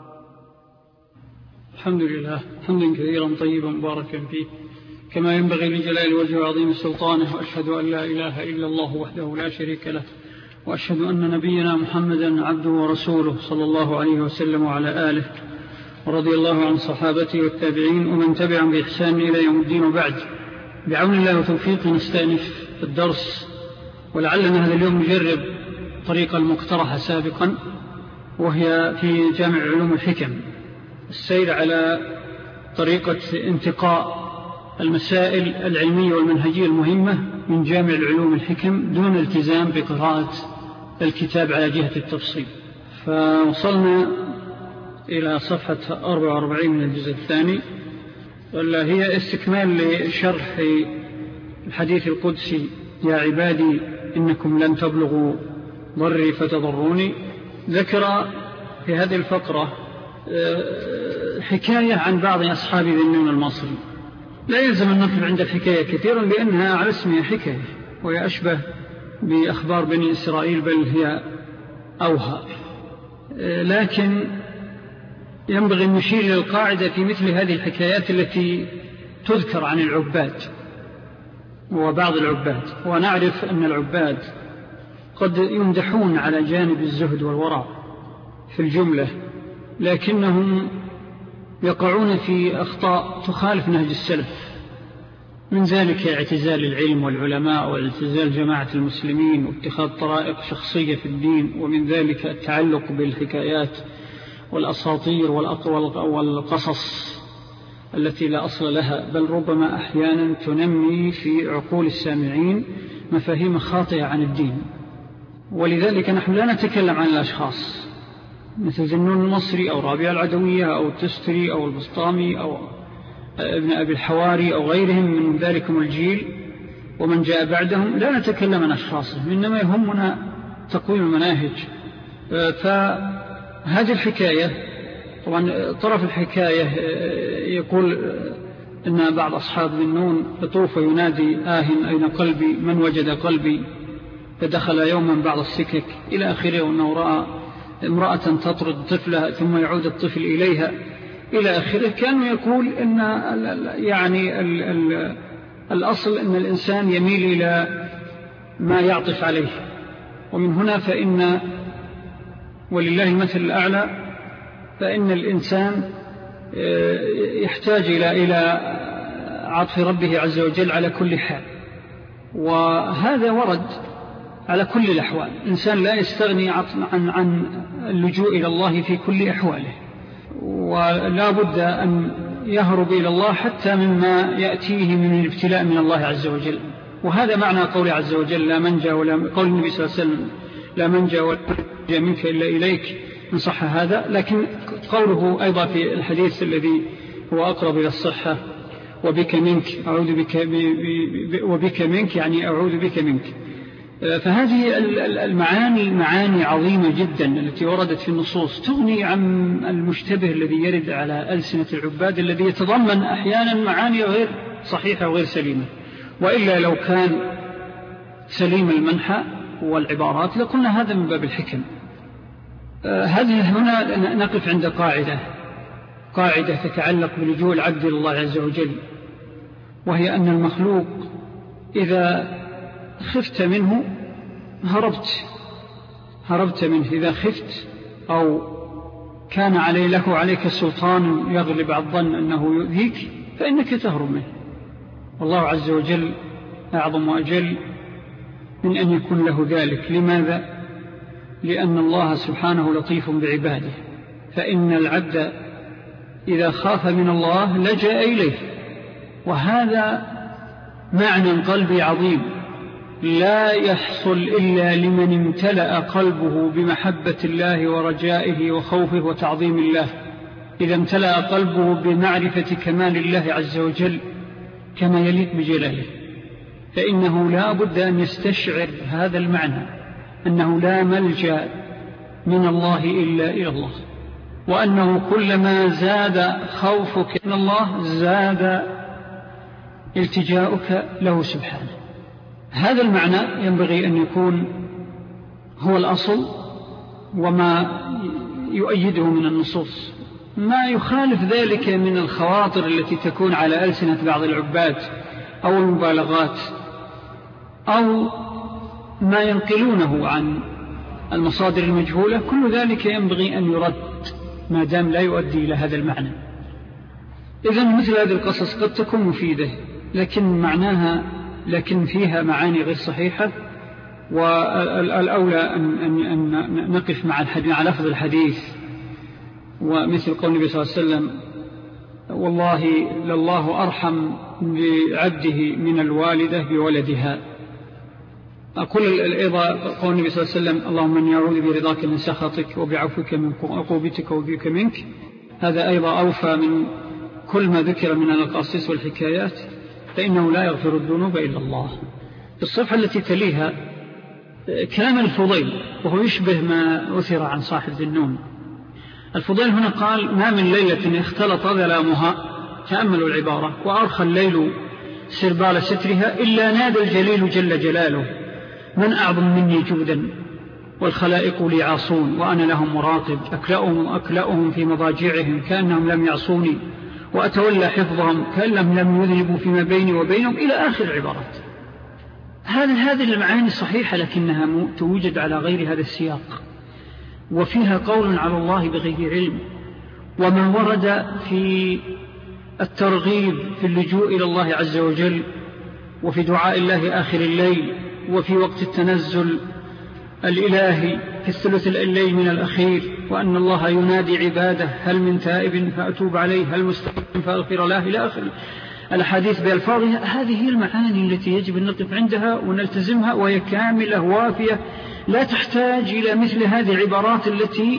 الحمد لله حمدا كثيرا طيبا مباركا فيه كما ينبغي لجلال وجه وعظيم سلطانه، وأشهد أن لا إله إلا الله وحده لا شريك له، وأشهد أن نبينا محمدا عبده ورسوله صلى الله عليه وسلم وعلى آله، ورضي الله عن صحابته والتابعين ومن تبعهم بإحسان إلى يوم الدين. وبعد، بعون الله وتوفيقه نستأنف الدرس، ولعلنا هذا اليوم نجرب طريقة المقترحة سابقا، وهي في جامع علوم الحكم، السير على طريقة انتقاء المسائل العلمية والمنهجية المهمة من جامع العلوم الحكم دون التزام بقراءة الكتاب على جهة التفصيل. فوصلنا إلى صفحة أربعة وأربعين من الجزء الثاني، ولا هي استكمال لشرح الحديث القدسي: يا عبادي إنكم لن تبلغوا ضري فتضروني. ذكر في هذه الفقرة حكاية عن بعض أصحاب ذي النون المصري. لا يلزم أن نقف عند الحكاية كثيرا، لأنها على اسمها حكاية، وهي أشبه بأخبار بني إسرائيل، بل هي أوهى. لكن ينبغي أن نشير إلى القاعدة في مثل هذه الحكايات التي تذكر عن العباد وبعض العباد. ونعرف أن العباد قد يمدحون على جانب الزهد والورع في الجملة، لكنهم يقعون في أخطاء تخالف نهج السلف، من ذلك اعتزال العلم والعلماء واعتزال جماعة المسلمين واتخاذ طرائق شخصية في الدين، ومن ذلك التعلق بالحكايات والأساطير والقصص التي لا أصل لها، بل ربما أحيانا تنمي في عقول السامعين مفاهيم خاطئة عن الدين. ولذلك نحن لا نتكلم عن الأشخاص مثل ذي النون المصري أو رابعة العدوية أو التستري أو البسطامي أو ابن أبي الحواري أو غيرهم من ذلكم الجيل ومن جاء بعدهم. لا نتكلم عن أشخاصهم، إنما يهمنا تقويم المناهج. فهذه الحكاية طبعا طرف الحكاية يقول إن بعض أصحاب ذي النون يطوف وينادي: آه أين قلبي، من وجد قلبي، فدخل يوما بعض السكك إلى آخره، وأنه رأى امرأة تطرد طفلها ثم يعود الطفل إليها إلى آخره. كانوا يقول إن يعني ال ال الأصل أن الإنسان يميل إلى ما يعطف عليه، ومن هنا فإن ولله المثل الأعلى، فإن الإنسان يحتاج إلى إلى عطف ربه عز وجل على كل حال، وهذا ورد على كل الأحوال. الإنسان لا يستغني عن عن اللجوء إلى الله في كل أحواله، ولا بد أن يهرب إلى الله حتى مما يأتيه من الابتلاء من الله عز وجل. وهذا معنى قوله عز وجل: لا منجا ولا قول النبي صلى الله عليه وسلم: لا منجا ولا منجا منك إلا إليك، إن صح هذا. لكن قوله أيضا في الحديث الذي هو أقرب إلى الصحة: وبك منك أعوذ بك وبك منك، يعني أعوذ بك منك. فهذه المعاني معاني عظيمة جدا التي وردت في النصوص تغني عن المشتبه الذي يرد على ألسنة العباد، الذي يتضمن أحيانا معاني غير صحيحة وغير سليمة. وإلا لو كان سليم المنحى والعبارات لقلنا هذا من باب الحكم. هذه هنا نقف عند قاعدة قاعدة تتعلق بلجوء العبد لله عز وجل، وهي أن المخلوق إذا خفت منه هربت هربت منه. إذا خفت أو كان علي له عليك سلطان يغلب على الظن أنه يؤذيك فإنك تهرب منه. والله عز وجل أعظم وأجل من أن يكون له ذلك. لماذا؟ لأن الله سبحانه لطيف بعباده، فإن العبد إذا خاف من الله لجأ إليه، وهذا معنى قلبي عظيم لا يحصل إلا لمن امتلأ قلبه بمحبة الله ورجائه وخوفه وتعظيم الله. إذا امتلأ قلبه بمعرفة كمال الله عز وجل كما يليق بجلاله، فإنه لا بد أن يستشعر هذا المعنى، أنه لا ملجأ من الله إلا إلى الله. وأنه كلما زاد خوفك من الله زاد التجاؤك له سبحانه. هذا المعنى ينبغي أن يكون هو الأصل وما يؤيده من النصوص. ما يخالف ذلك من الخواطر التي تكون على ألسنة بعض العباد أو المبالغات أو ما ينقلونه عن المصادر المجهولة، كل ذلك ينبغي أن يرد ما دام لا يؤدي إلى هذا المعنى. إذن مثل هذه القصص قد تكون مفيدة لكن معناها لكن فيها معاني غير صحيحة، والأولى أن نقف مع مع لفظ الحديث، ومثل قول النبي صلى الله عليه وسلم: والله لله أرحم بعبده من الوالدة بولدها. أقول أيضا قول النبي صلى الله عليه وسلم: اللهم إني أعوذ برضاك من سخطك وبعفوك من عقوبتك وبك منك. هذا أيضا أوفى من كل ما ذكر من القصص والحكايات، فإنه لا يغفر الذنوب إلا الله. في الصفحة التي تليها كلام الفضيل، وهو يشبه ما أثر عن صاحب ذنون. الفضيل هنا قال: ما من ليلة اختلط ظلامها، تأملوا العبارة، وأرخى الليل سربال سترها إلا نادى الجليل جل جلاله: من أعظم مني جودا والخلائق لي عاصون وأنا لهم مراقب، أكلأهم أكلأهم في مضاجعهم كأنهم لم يعصوني، وأتولى حفظهم كأنهم لم يذنبوا فيما بيني وبينهم، إلى آخر العبارات. هذه هذه المعاني صحيحة لكنها توجد على غير هذا السياق، وفيها قول على الله بغير علم. وما ورد في الترغيب في اللجوء إلى الله عز وجل، وفي دعاء الله آخر الليل، وفي وقت التنزل الإلهي في الثلث الليل من الأخير، وأن الله ينادي عباده: هل من تائب فأتوب عليه، هل مستقيم فأغفر له، إلى آخر الحديث بألفاظها. هذه هي المعاني التي يجب أن نقف عندها ونلتزمها، وهي كاملة وافية، لا تحتاج إلى مثل هذه العبارات التي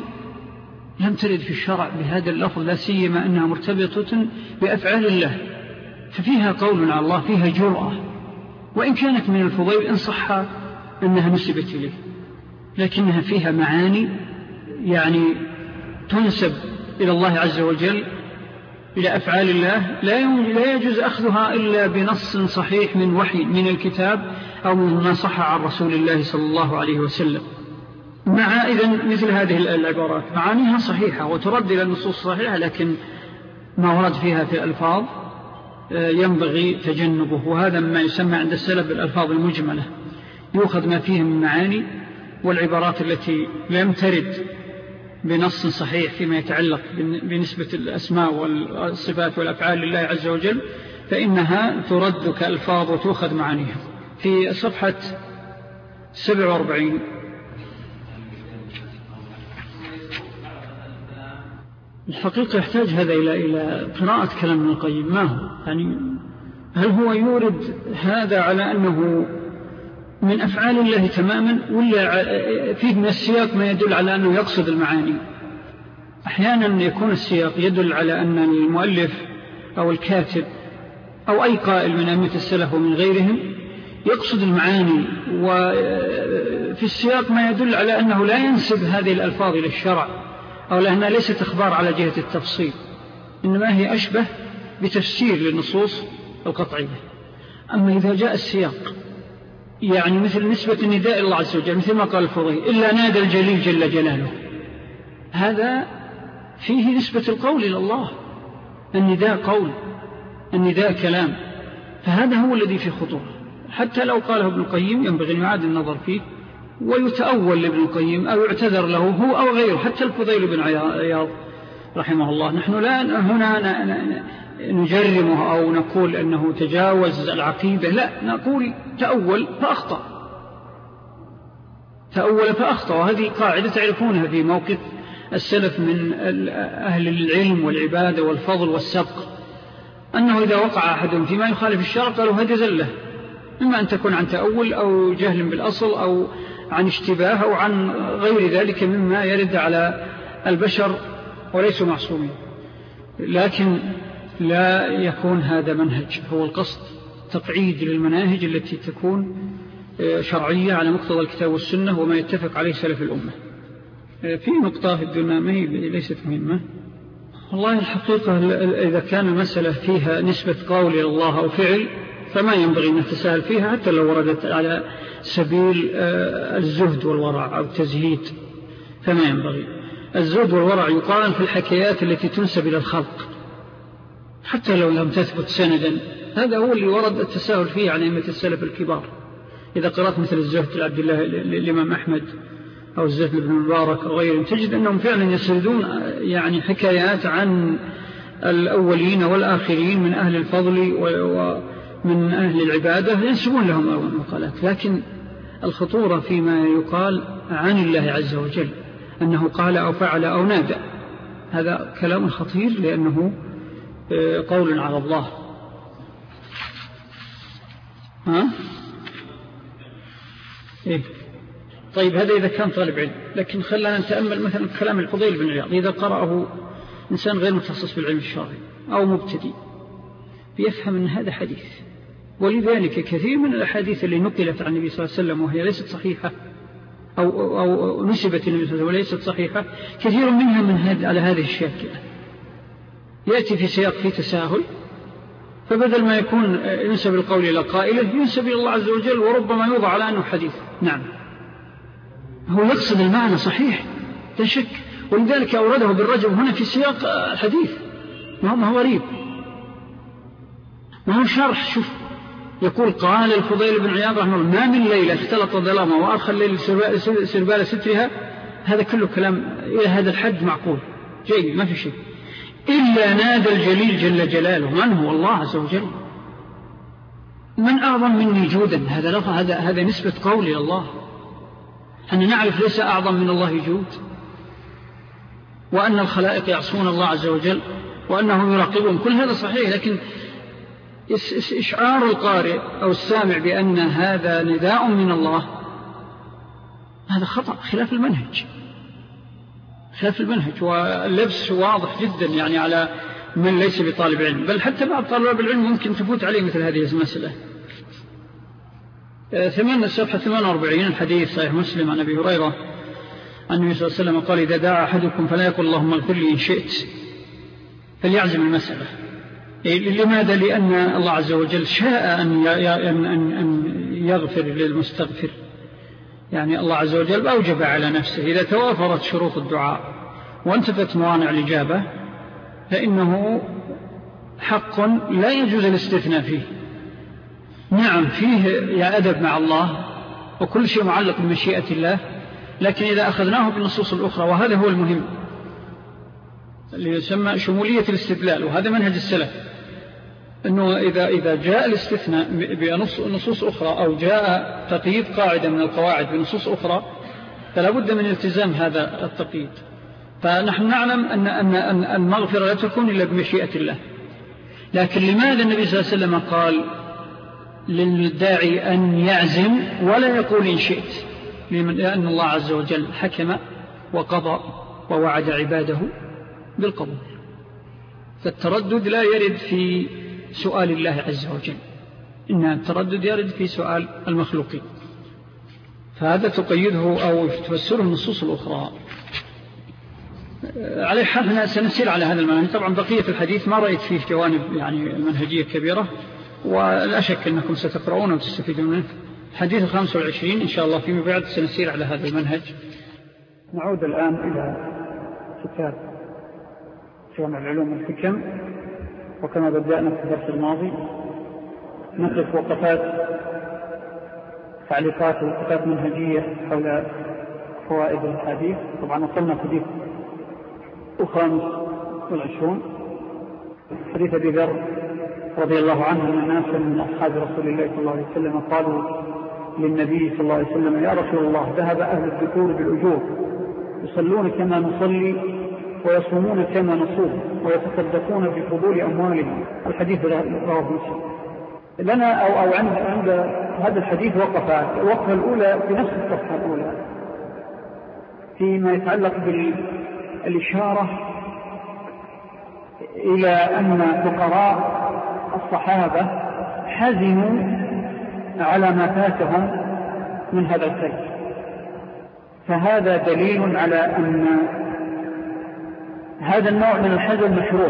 لم ترد في الشرع بهذا اللفظ، لا سيما أنها مرتبطة بأفعال الله، ففيها قول على الله، فيها جرأة، وإن كانت من الفضيل إن صح أنها نسبت إليه، لكنها فيها معاني يعني تنسب إلى الله عز وجل، إلى أفعال الله، لا يجوز أخذها إلا بنص صحيح من وحي من الكتاب أو من ما صح عن رسول الله صلى الله عليه وسلم. مع إذن مثل هذه العبارات معانيها صحيحة وترد إلى النصوص الصحيحة، لكن ما ورد فيها في الألفاظ ينبغي تجنبه، وهذا ما يسمى عند السلف بالألفاظ المجملة، يؤخذ ما فيه من معاني، والعبارات التي لم ترد بنص صحيح فيما يتعلق بنسبة الأسماء والصفات والأفعال لله عز وجل فإنها ترد كألفاظ وتؤخذ معانيها. في صفحة سبع وأربعين الحقيقة يحتاج هذا إلى إلى قراءة كلام ابن القيم. ما هو يعني هل هو يورد هذا على أنه من أفعال الله تماما، ولا فيه من السياق ما يدل على أنه يقصد المعاني؟ أحيانا يكون السياق يدل على أن المؤلف أو الكاتب أو أي قائل من أئمة السلف ومن غيرهم يقصد المعاني، وفي السياق ما يدل على أنه لا ينسب هذه الألفاظ إلى الشرع، أو لأنها ليست أخبار على جهة التفصيل، إنما هي أشبه بتفسير للنصوص القطعية. أما إذا جاء السياق يعني مثل نسبة النداء الله عز وجل، مثل ما قال الفضيل: إلا نادى الجليل جل جلاله، هذا فيه نسبة القول إلى الله. النداء قول، النداء كلام، فهذا هو الذي فيه خطورة. حتى لو قاله ابن القيم ينبغي أن يعاد النظر فيه ويتأول لابن القيم أو يعتذر له هو أو غيره، حتى الفضيل بن عياض رحمه الله. نحن لا هنا نجرمه أو نقول أنه تجاوز العقيدة، لا، نقول تأول فأخطأ، تأول فأخطأ. وهذه قاعدة تعرفونها في موقف السلف من أهل العلم والعبادة والفضل والسبق، أنه إذا وقع أحدهم فيما يخالف الشرع قالوا هذه زلة، إما أن تكون عن تأول أو جهل بالأصل أو عن اشتباه أو عن غير ذلك مما يرد على البشر وليسوا معصومين. لكن لا يكون هذا منهج، هو القصد تقعيد للمناهج التي تكون شرعية على مقتضى الكتاب والسنة وما يتفق عليه سلف الأمة. في نقطة الدنامي ليست مهمة. والله الحقيقة إذا كان المسألة فيها نسبة قول إلى الله أو فعل فما ينبغي أن نتساهل فيها حتى لو وردت على سبيل الزهد والورع أو التزهيد، فما ينبغي. الزهد والورع يقارن في الحكايات التي تنسب إلى الخلق حتى لو لم تثبت سندا، هذا هو اللي ورد التساهل فيه عن أئمة السلف الكبار. إذا قرأت مثل الزهد لعبد الله الإمام أحمد أو الزهد لابن المبارك أو غيرهم تجد أنهم فعلا يسردون يعني حكايات عن الأولين والآخرين من أهل الفضل ومن أهل العبادة ينسبون لهم المقالات، لكن الخطورة فيما يقال عن الله عز وجل أنه قال أو فعل أو نادى، هذا كلام خطير لأنه قول على الله. ها؟ إيه؟ طيب هذا إذا كان طالب علم، لكن خلنا نتأمل مثلا كلام الفضيل بن عياض إذا قرأه إنسان غير متخصص بالعلم الشرعي أو مبتدئ بيفهم أن هذا حديث. ولذلك كثير من الأحاديث اللي نقلت عن النبي صلى الله عليه وسلم وهي ليست صحيحة أو, أو, أو نسبت النبي صلى الله عليه وسلم وليست صحيحة كثير منها من هذا على هذه الشاكلة، يأتي في سياق في تساهل، فبدل ما يكون ينسب القول إلى قائله ينسب إلى الله عز وجل وربما يوضع على أنه حديث. نعم، هو يقصد المعنى صحيح لا شك، ولذلك أورده بالرجل هنا في سياق الحديث، ما هو غريب، ما هو شرح. شوف يقول قال الفضيل بن عياض رحمه الله ما من ليلة اختلط ظلامها وأرخى الليل سربال سترها، هذا كله كلام إلى هذا الحد معقول جيد ما في شيء، إلا نادى الجليل جل جلاله. من هو؟ الله عز وجل. من أعظم مني جودا؟ هذا هذا هذا نسبة قول إلى الله. أن نعرف ليس أعظم من الله جود، وأن الخلائق يعصون الله عز وجل وأنهم يراقبون، كل هذا صحيح، لكن إشعار القارئ أو السامع بأن هذا نداء من الله هذا خطأ، خلاف المنهج، خلاف المنهج. واللبس واضح جدا يعني على من ليس بطالب علم، بل حتى بعض طالب العلم ممكن تفوت عليه مثل هذه المسألة. ثمان الصفحة ثمان وأربعين الحديث صحيح مسلم عن أبي هريرة عن النبي صلى الله عليه وسلم قال إذا دعا أحدكم فلا يقول اللهم اغفر لي إن شئت، فليعزم المسألة. لماذا؟ لأن الله عز وجل شاء أن يغفر للمستغفر، يعني الله عز وجل أوجب على نفسه إذا توافرت شروط الدعاء وانتفت موانع الإجابة فإنه حق لا يجوز الاستثناء فيه. نعم فيه يا أدب مع الله وكل شيء معلق بمشيئة الله، لكن إذا أخذناه بالنصوص الأخرى، وهذا هو المهم اللي يسمى شمولية الاستدلال، وهذا منهج السلف، أنه إذا, إذا جاء الاستثناء بنصوص أخرى أو جاء تقييد قاعدة من القواعد بنصوص أخرى فلا بد من التزام هذا التقييد. فنحن نعلم أن, أن, أن المغفرة لا تكون إلا بمشيئة الله، لكن لماذا النبي صلى الله عليه وسلم قال للداعي أن يعزم ولا يقول إن شئت؟ لأن الله عز وجل حكم وقضى ووعد عباده بالقبول، فالتردد لا يرد في سؤال الله عز وجل، إن التردد يرد في سؤال المخلوقين، فهذا تقيده أو تفسره النصوص الأخرى. على حال سنسير على هذا المنهج. طبعا بقية الحديث ما رأيت فيه جوانب يعني منهجية كبيرة، ولا شك أنكم ستقرؤون وتستفيدون منه. حديث الخامس والعشرين إن شاء الله فيما بعد سنسير على هذا المنهج. نعود الآن إلى كتاب جامع العلوم والحكم، وكما بدأنا في الدرس الماضي نقف وقفات تعليقات ووقفات منهجية حول فوائد الحديث. طبعا وصلنا حديث الخامس والعشرون حديث أبي ذر رضي الله عنه أن ناسا من أصحاب رسول الله صلى الله عليه وسلم قالوا للنبي صلى الله عليه وسلم يا رسول الله ذهب أهل الذكور بالأجور يصلون كما نصلي ويصومون كما نصوم ويتصدقون بفضول أموالهم. الحديث رواه مسلم. لنا أو, أو عند, عند هذا الحديث وقفات. الوقفة الأولى في نفس الصفحة الأولى فيما يتعلق بالإشارة إلى أن فقراء الصحابة حزنوا على ما فاتهم من هذا الخير، فهذا دليل على أن هذا النوع من الحزن مشروع.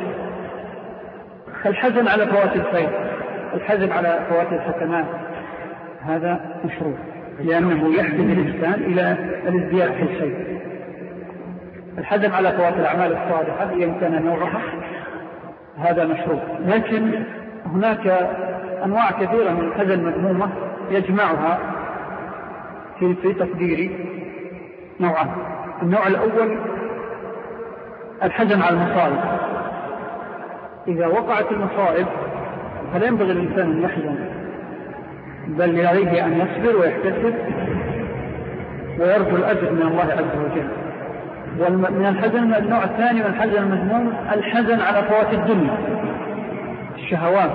الحزن على فوات الخير، الحزن على فوات الحسنات، هذا مشروع لأنه يحدث الإنسان إلى الازدياد في الخير. الحزن على فوات الأعمال الصالحة إن كان نوعها هذا مشروع. لكن هناك أنواع كثيرة من الحزن مذمومة يجمعها في في تقديري نوعان. النوع الأول الحزن على المصائب. إذا وقعت المصائب فلا ينبغي الإنسان أن يحزن، بل عليه أن يصبر ويحتسب ويرجو الأجر من الله عز وجل. ومن الحزن النوع الثاني من الحزن المذموم الحزن على فوات الدنيا، الشهوات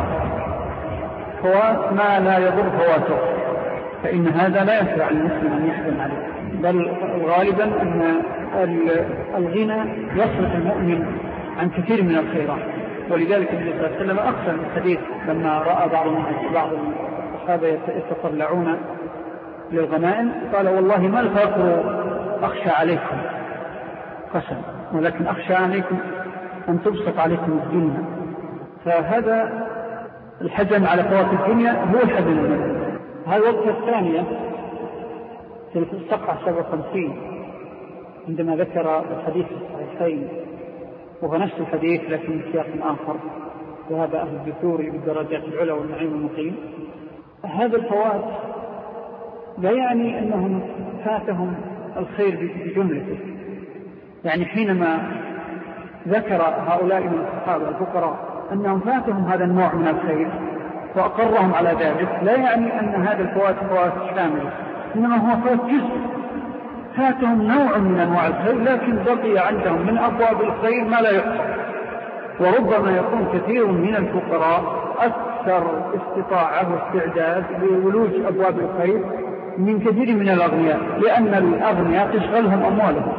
وفوات ما لا يضر فواته، فإن هذا لا ينفع المسلم أن يحزن عليه، بل غالبا أن الغنى يصرف المؤمن عن كثير من الخيرات. ولذلك النبي صلى الله عليه وسلم أقسم الحديث لما رأى بعض بعض الصحابة يتطلعون للغنائم قال والله ما الفقر أخشى عليكم قسم، ولكن أخشى عليكم أن تبسط عليكم الدنيا. فهذا الحزن على فوات الدنيا هو الحزن المذموم. هذه الوقت الثانية في الصفحة سبعة وخمسين عندما ذكر الحديث الصحيحين، وهو نفس الحديث لكن من سياق آخر، وهذا أهل الذكور بالدرجات العلى والنعيم المقيم. هذا الفوات لا يعني أنهم فاتهم الخير بجملته، يعني حينما ذكر هؤلاء من الصحابة الفقراء أنهم فاتهم هذا النوع من الخير وأقرهم على ذلك، لا يعني أن هذا الفوات فوات شامل، إنما هو فوات جزء، فاتهم نوع من أنواع الخير لكن بقي عندهم من أبواب الخير ما لا يحصى. وربما يكون كثير من الفقراء أكثر استطاعة واستعداد لولوج أبواب الخير من كثير من الأغنياء، لأن الأغنياء تشغلهم أموالهم،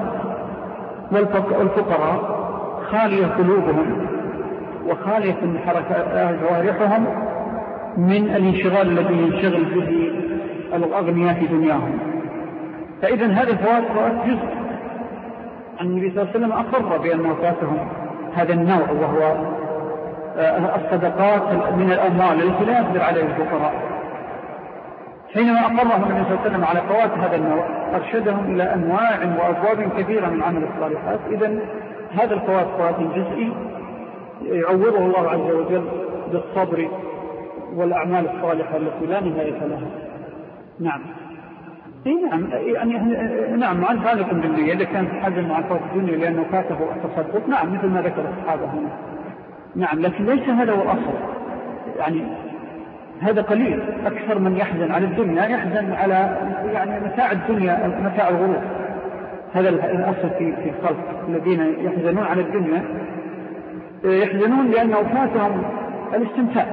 والفقراء خالية قلوبهم وخالية جوارحهم من الانشغال الذي ينشغل به الأغنياء في دنياهم. فإذا هذا الفوات فوات جزء. النبي صلى الله عليه وسلم أقر بأنه فاتهم هذا النوع، وهو الصدقات من الأموال التي لا يقدر عليه الفقراء. حينما أقرهم النبي صلى الله عليه وسلم على فوات هذا النوع أرشدهم إلى أنواع وأبواب كثيرة من عمل الصالحات. إذن هذا الفوات فوات جزئي يعوضه الله عز وجل بالصبر والأعمال الصالحة التي لا نهاية لها. نعم نعم يعني نعم مع الخالق بالنية إذا كان حزن مع فوات الدنيا لأنه فاته التصدق، نعم مثل ما ذكر الصحابة هنا، نعم، لكن ليس هذا هو الأصل. يعني هذا قليل، أكثر من يحزن على الدنيا يحزن على يعني متاع الدنيا، متاع الغرور. هذا الأصل في في الخلق الذين يحزنون على الدنيا، يحزنون لأنه فاتهم الاستمتاع.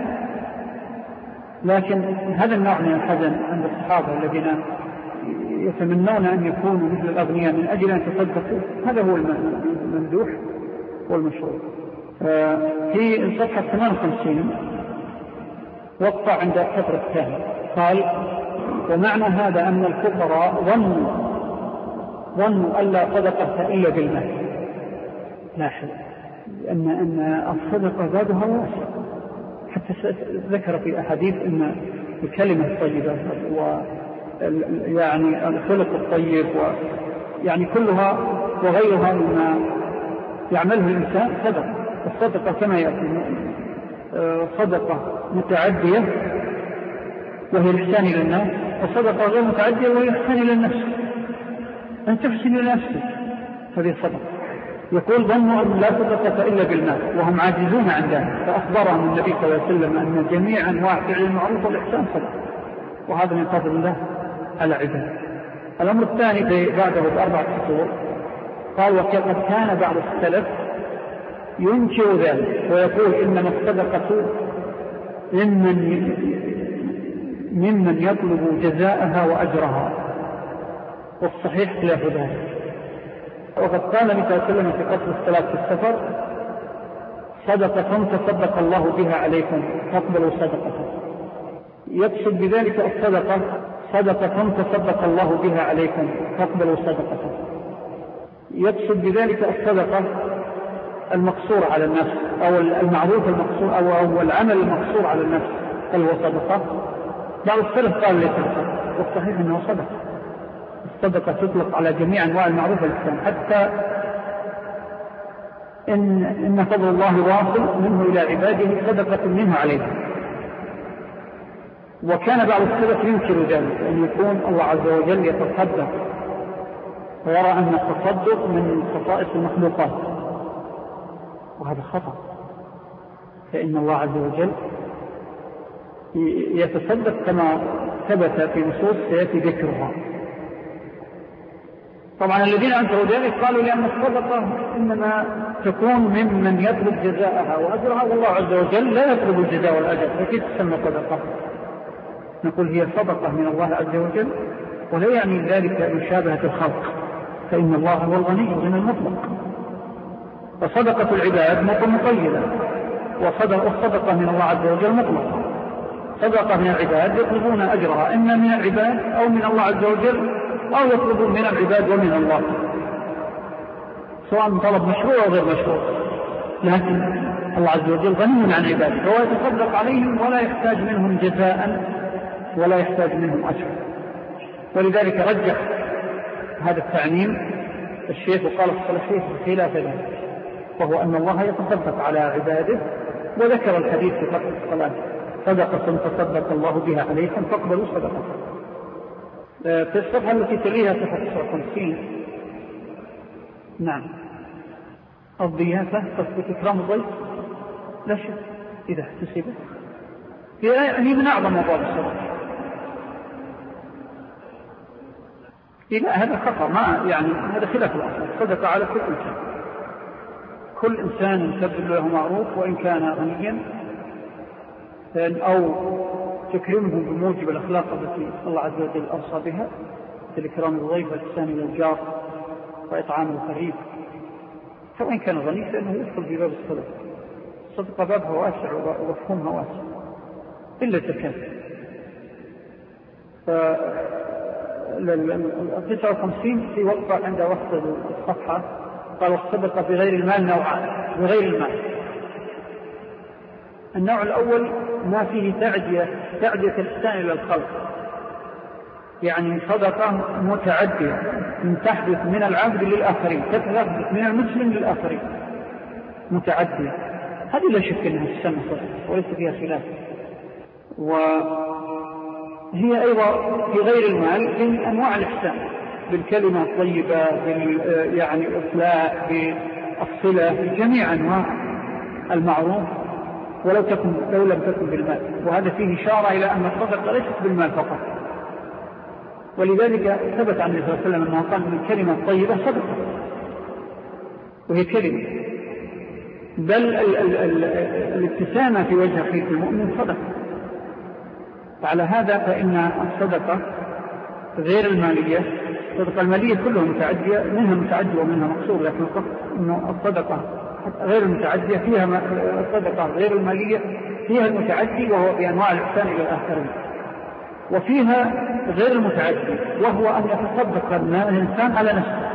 لكن هذا النوع من الحزن عند الصحابة الذين يتمنون أن يكونوا مثل الأغنياء من أجل أن تصدقوا، هذا هو الممدوح والمشروع. في الصفحة ثمانية وخمسين وقع عند السطر الثاني قال: ومعنى هذا أن الفقراء ظنوا ظنوا ألا صدقة إلا بالمال. لاحظ أن أن الصدقة بابها واسع، حتى ذكر في أحاديث أن الكلمة الطيبة ويعني الخلق الطيب ويعني كلها وغيرها مما يعمله الإنسان صدقة. الصدقة كما يأتي صدقة متعدية وهي الإحسان إلى الناس، وصدقة غير متعدية وهي الإحسان إلى النفس، أن تحسن إلى نفسك، هذه الصدقة. يقول: ظنوا أن لا صدقة إلا بالمال، وهم عاجزون عن ذلك، فأخبرهم النبي صلى الله عليه وسلم أن جميع أنواع فعل المعروف والإحسان صدقة، وهذا من فضل الله على عباده. الأمر الثاني بعده بأربعة سطور قال: وقد كان بعض السلف ينكر ذلك ويقول إنما الصدقة ممن ممن يطلب جزاءها وأجرها، والصحيح خلاف ذلك. وقد قال النبي صلى الله عليه وسلم في قصر الصلاة في السفر: صدقة تصدق الله بها عليكم فاقبلوا صدقة. يقصد بذلك الصدقة صدقة تصدق الله بها عليكم فاقبلوا صدقة. يقصد بذلك الصدقة المقصورة على النفس أو المعروف المقصور أو, أو العمل المقصور على النفس، هل هو صدقة؟ بعض السلف قال ليس صدقة، والصحيح أنه صدقة. الصدقة تطلق على جميع أنواع المعروف الإسلام، حتى إن, إن فضل الله واصل منه إلى عباده صدقة منه عليهم. وكان بعض السلف ينكر ذلك، أن يكون الله عز وجل يتصدق ويرى أن التصدق من خصائص المخلوقات، وهذا خطأ، فإن الله عز وجل يتصدق كما ثبت في نصوص سيأتي ذكرها. طبعا الذين أنكروا ذلك قالوا لأن الصدقة إنما تكون ممن يطلب جزاءها وأجرها، والله عز وجل لا يطلب الجزاء والأجر، فكيف تسمى صدقة؟ نقول هي صدقة من الله عز وجل، ولا يعني ذلك مشابهة الخلق، فإن الله هو الغني من المطلق. فصدقة العباد مقيدة، والصدقة من الله عز وجل مطلقة. صدقة من العباد يطلبون أجرها إما من العباد أو من الله عز وجل، أو يطلبون من العباد ومن الله، سواء طلب مشروع أو غير مشروع، لكن الله عز وجل غني عن عباده، فهو يتصدق عليهم ولا يحتاج منهم جزاء ولا يحتاج منهم أجر. ولذلك رجح هذا التعميم الشيخ وقال الصلاحية خلاف ذلك، وهو أن الله يتصدق على عباده، وذكر الحديث في فقه الصلاة: صدقة تصدق الله بها عليكم فاقبلوا صدقة. في الصفحة التي تليها صفحة تسعة وخمسين، نعم، الضيافة تثبت إكرام الضيف لا شك إذا احتسبت، هي من أعظم أبواب الصدقة. إذا هذا خطأ، ما يعني هذا خلاف الأصل، الصدقة على كل إنسان، كل إنسان تبذل له معروف وإن كان غنيا، أو تكرمه بموجب الأخلاق التي الله عز وجل أوصى بها، مثل إكرام الضيف والإحسان إلى الجار وإطعام القريب. فوإن كان غني فإنه يدخل في باب الصدقة. الصدقة بابها واسع ومفهومها واسع إلا الزكاة. التسعة وخمسين في وقفة عند وقت الصفحة قال: الصدقة بغير المال نوعان. بغير المال، النوع الأول ما فيه تعدية تعدية الإحسان إلى الخلق، يعني صدقة متعدية من تحدث من العبد للآخرين، تتحدث من المسلم للآخرين، متعدية. هذه لا شك أنها تسمى صدقة وليس فيها خلاف. وهي أيضا في غير المال من أنواع الإحسان، بالكلمة الطيبة، بال يعني الإصلاح، بالصلة، بجميع أنواع المعروف، ولو تكن لو لم تكن بالمال. وهذا فيه إشارة إلى أن الصدقة ليست بالمال فقط، ولذلك ثبت عن النبي صلى الله عليه وسلم أنه قال: من الكلمة الطيبة صدقة، وهي كلمة، بل ال ال ال الابتسامة في وجه أخيك المؤمن صدقة. فعلى هذا فإن الصدقة غير المالية، الصدقة المالية كلها متعدية، منها متعدية ومنها مقصور، لكن أنه الصدقة غير المتعدية فيها الصدقة غير المالية فيها المتعدي وهو بأنواع الإحسان إلى الآخرين، وفيها غير المتعدي وهو أن يتصدق الإنسان على نفسه،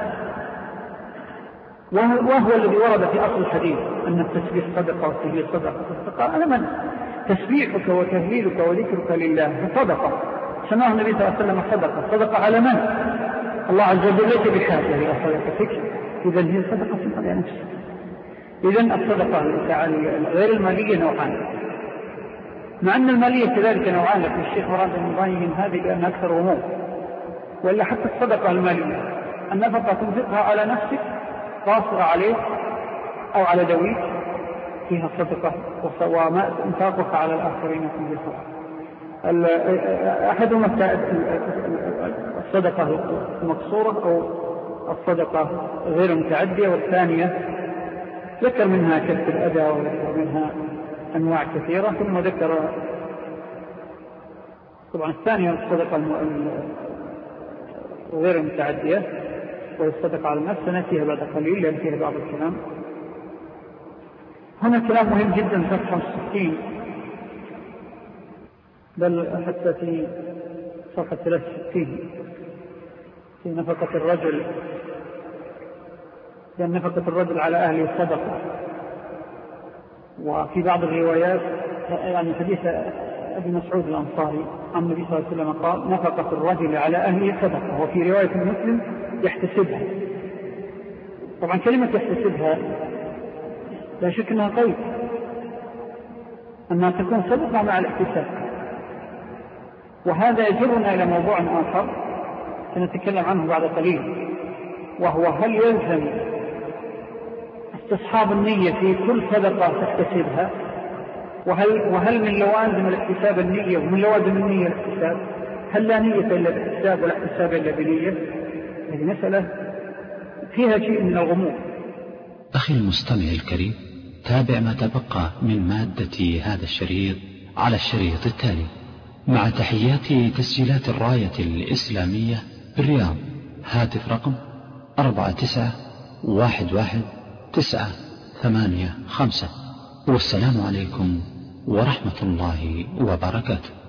وهو الذي ورد في أصل الحديث أن التسبيح صدقة والتهليل صدقة. صدقة على من؟ تسبيحك وتهليلك وذكرك لله صدقة، سماه النبي صلى الله عليه وسلم صدقة. صدقة على من؟ الله عز وجل ليس بحاجة إلى صدقتك، إذن هي صدقة على نفسك. إذن الصدقة غير المالية نوعان، مع أن المالية كذلك نوعان، لكن الشيخ مراد أن يبين هذه لأن أكثر غموض. وإلا حتى الصدقة المالية النفقة تنفقها على نفسك قاصرة عليك أو على دويك فيها صدقة، وما انفاقك على الآخرين فيه صدقة. أحدهما الصدقة المقصورة أو الصدقة غير المتعدية، والثانية ذكر منها كسب الأذى وذكر منها أنواع كثيرة، ثم ذكر طبعا الثانية الصدقة غير المتعدية وهي الصدقة على النفس، نأتيها بعد قليل لأن فيها بعض الكلام. هنا كلام مهم جدا في صفحة ستين، بل حتى في صفحة ثلاثة وستين في نفقة الرجل، لأن نفقة الرجل على أهله صدقة. وفي بعض الروايات يعني حديث أبي مسعود الأنصاري عن النبي صلى الله عليه وسلم قال نفقة الرجل على أهله صدقة، وفي رواية مسلم يحتسبها. طبعا كلمة يحتسبها لا شك أنها قيد، أنها تكون صدقة مع الاحتساب. وهذا يجرنا إلى موضوع آخر سنتكلم عنه بعد قليل، وهو هل يلزم استصحاب النية في كل صدقة تحتسبها، وهل, وهل من لوازم الاحتساب النية، ومن لوازم النية الاحتساب؟ هل لا نية إلا باحتساب ولا احتساب إلا بنية؟ هذه مسألة فيها شيء من الغموض. أخي المستمع الكريم، تابع ما تبقى من مادة هذا الشريط على الشريط التالي، مع تحيات تسجيلات الراية الإسلامية بالرياض. هاتف رقم أربعة تسعة واحد واحد تسعة ثمانية خمسة. والسلام عليكم ورحمة الله وبركاته.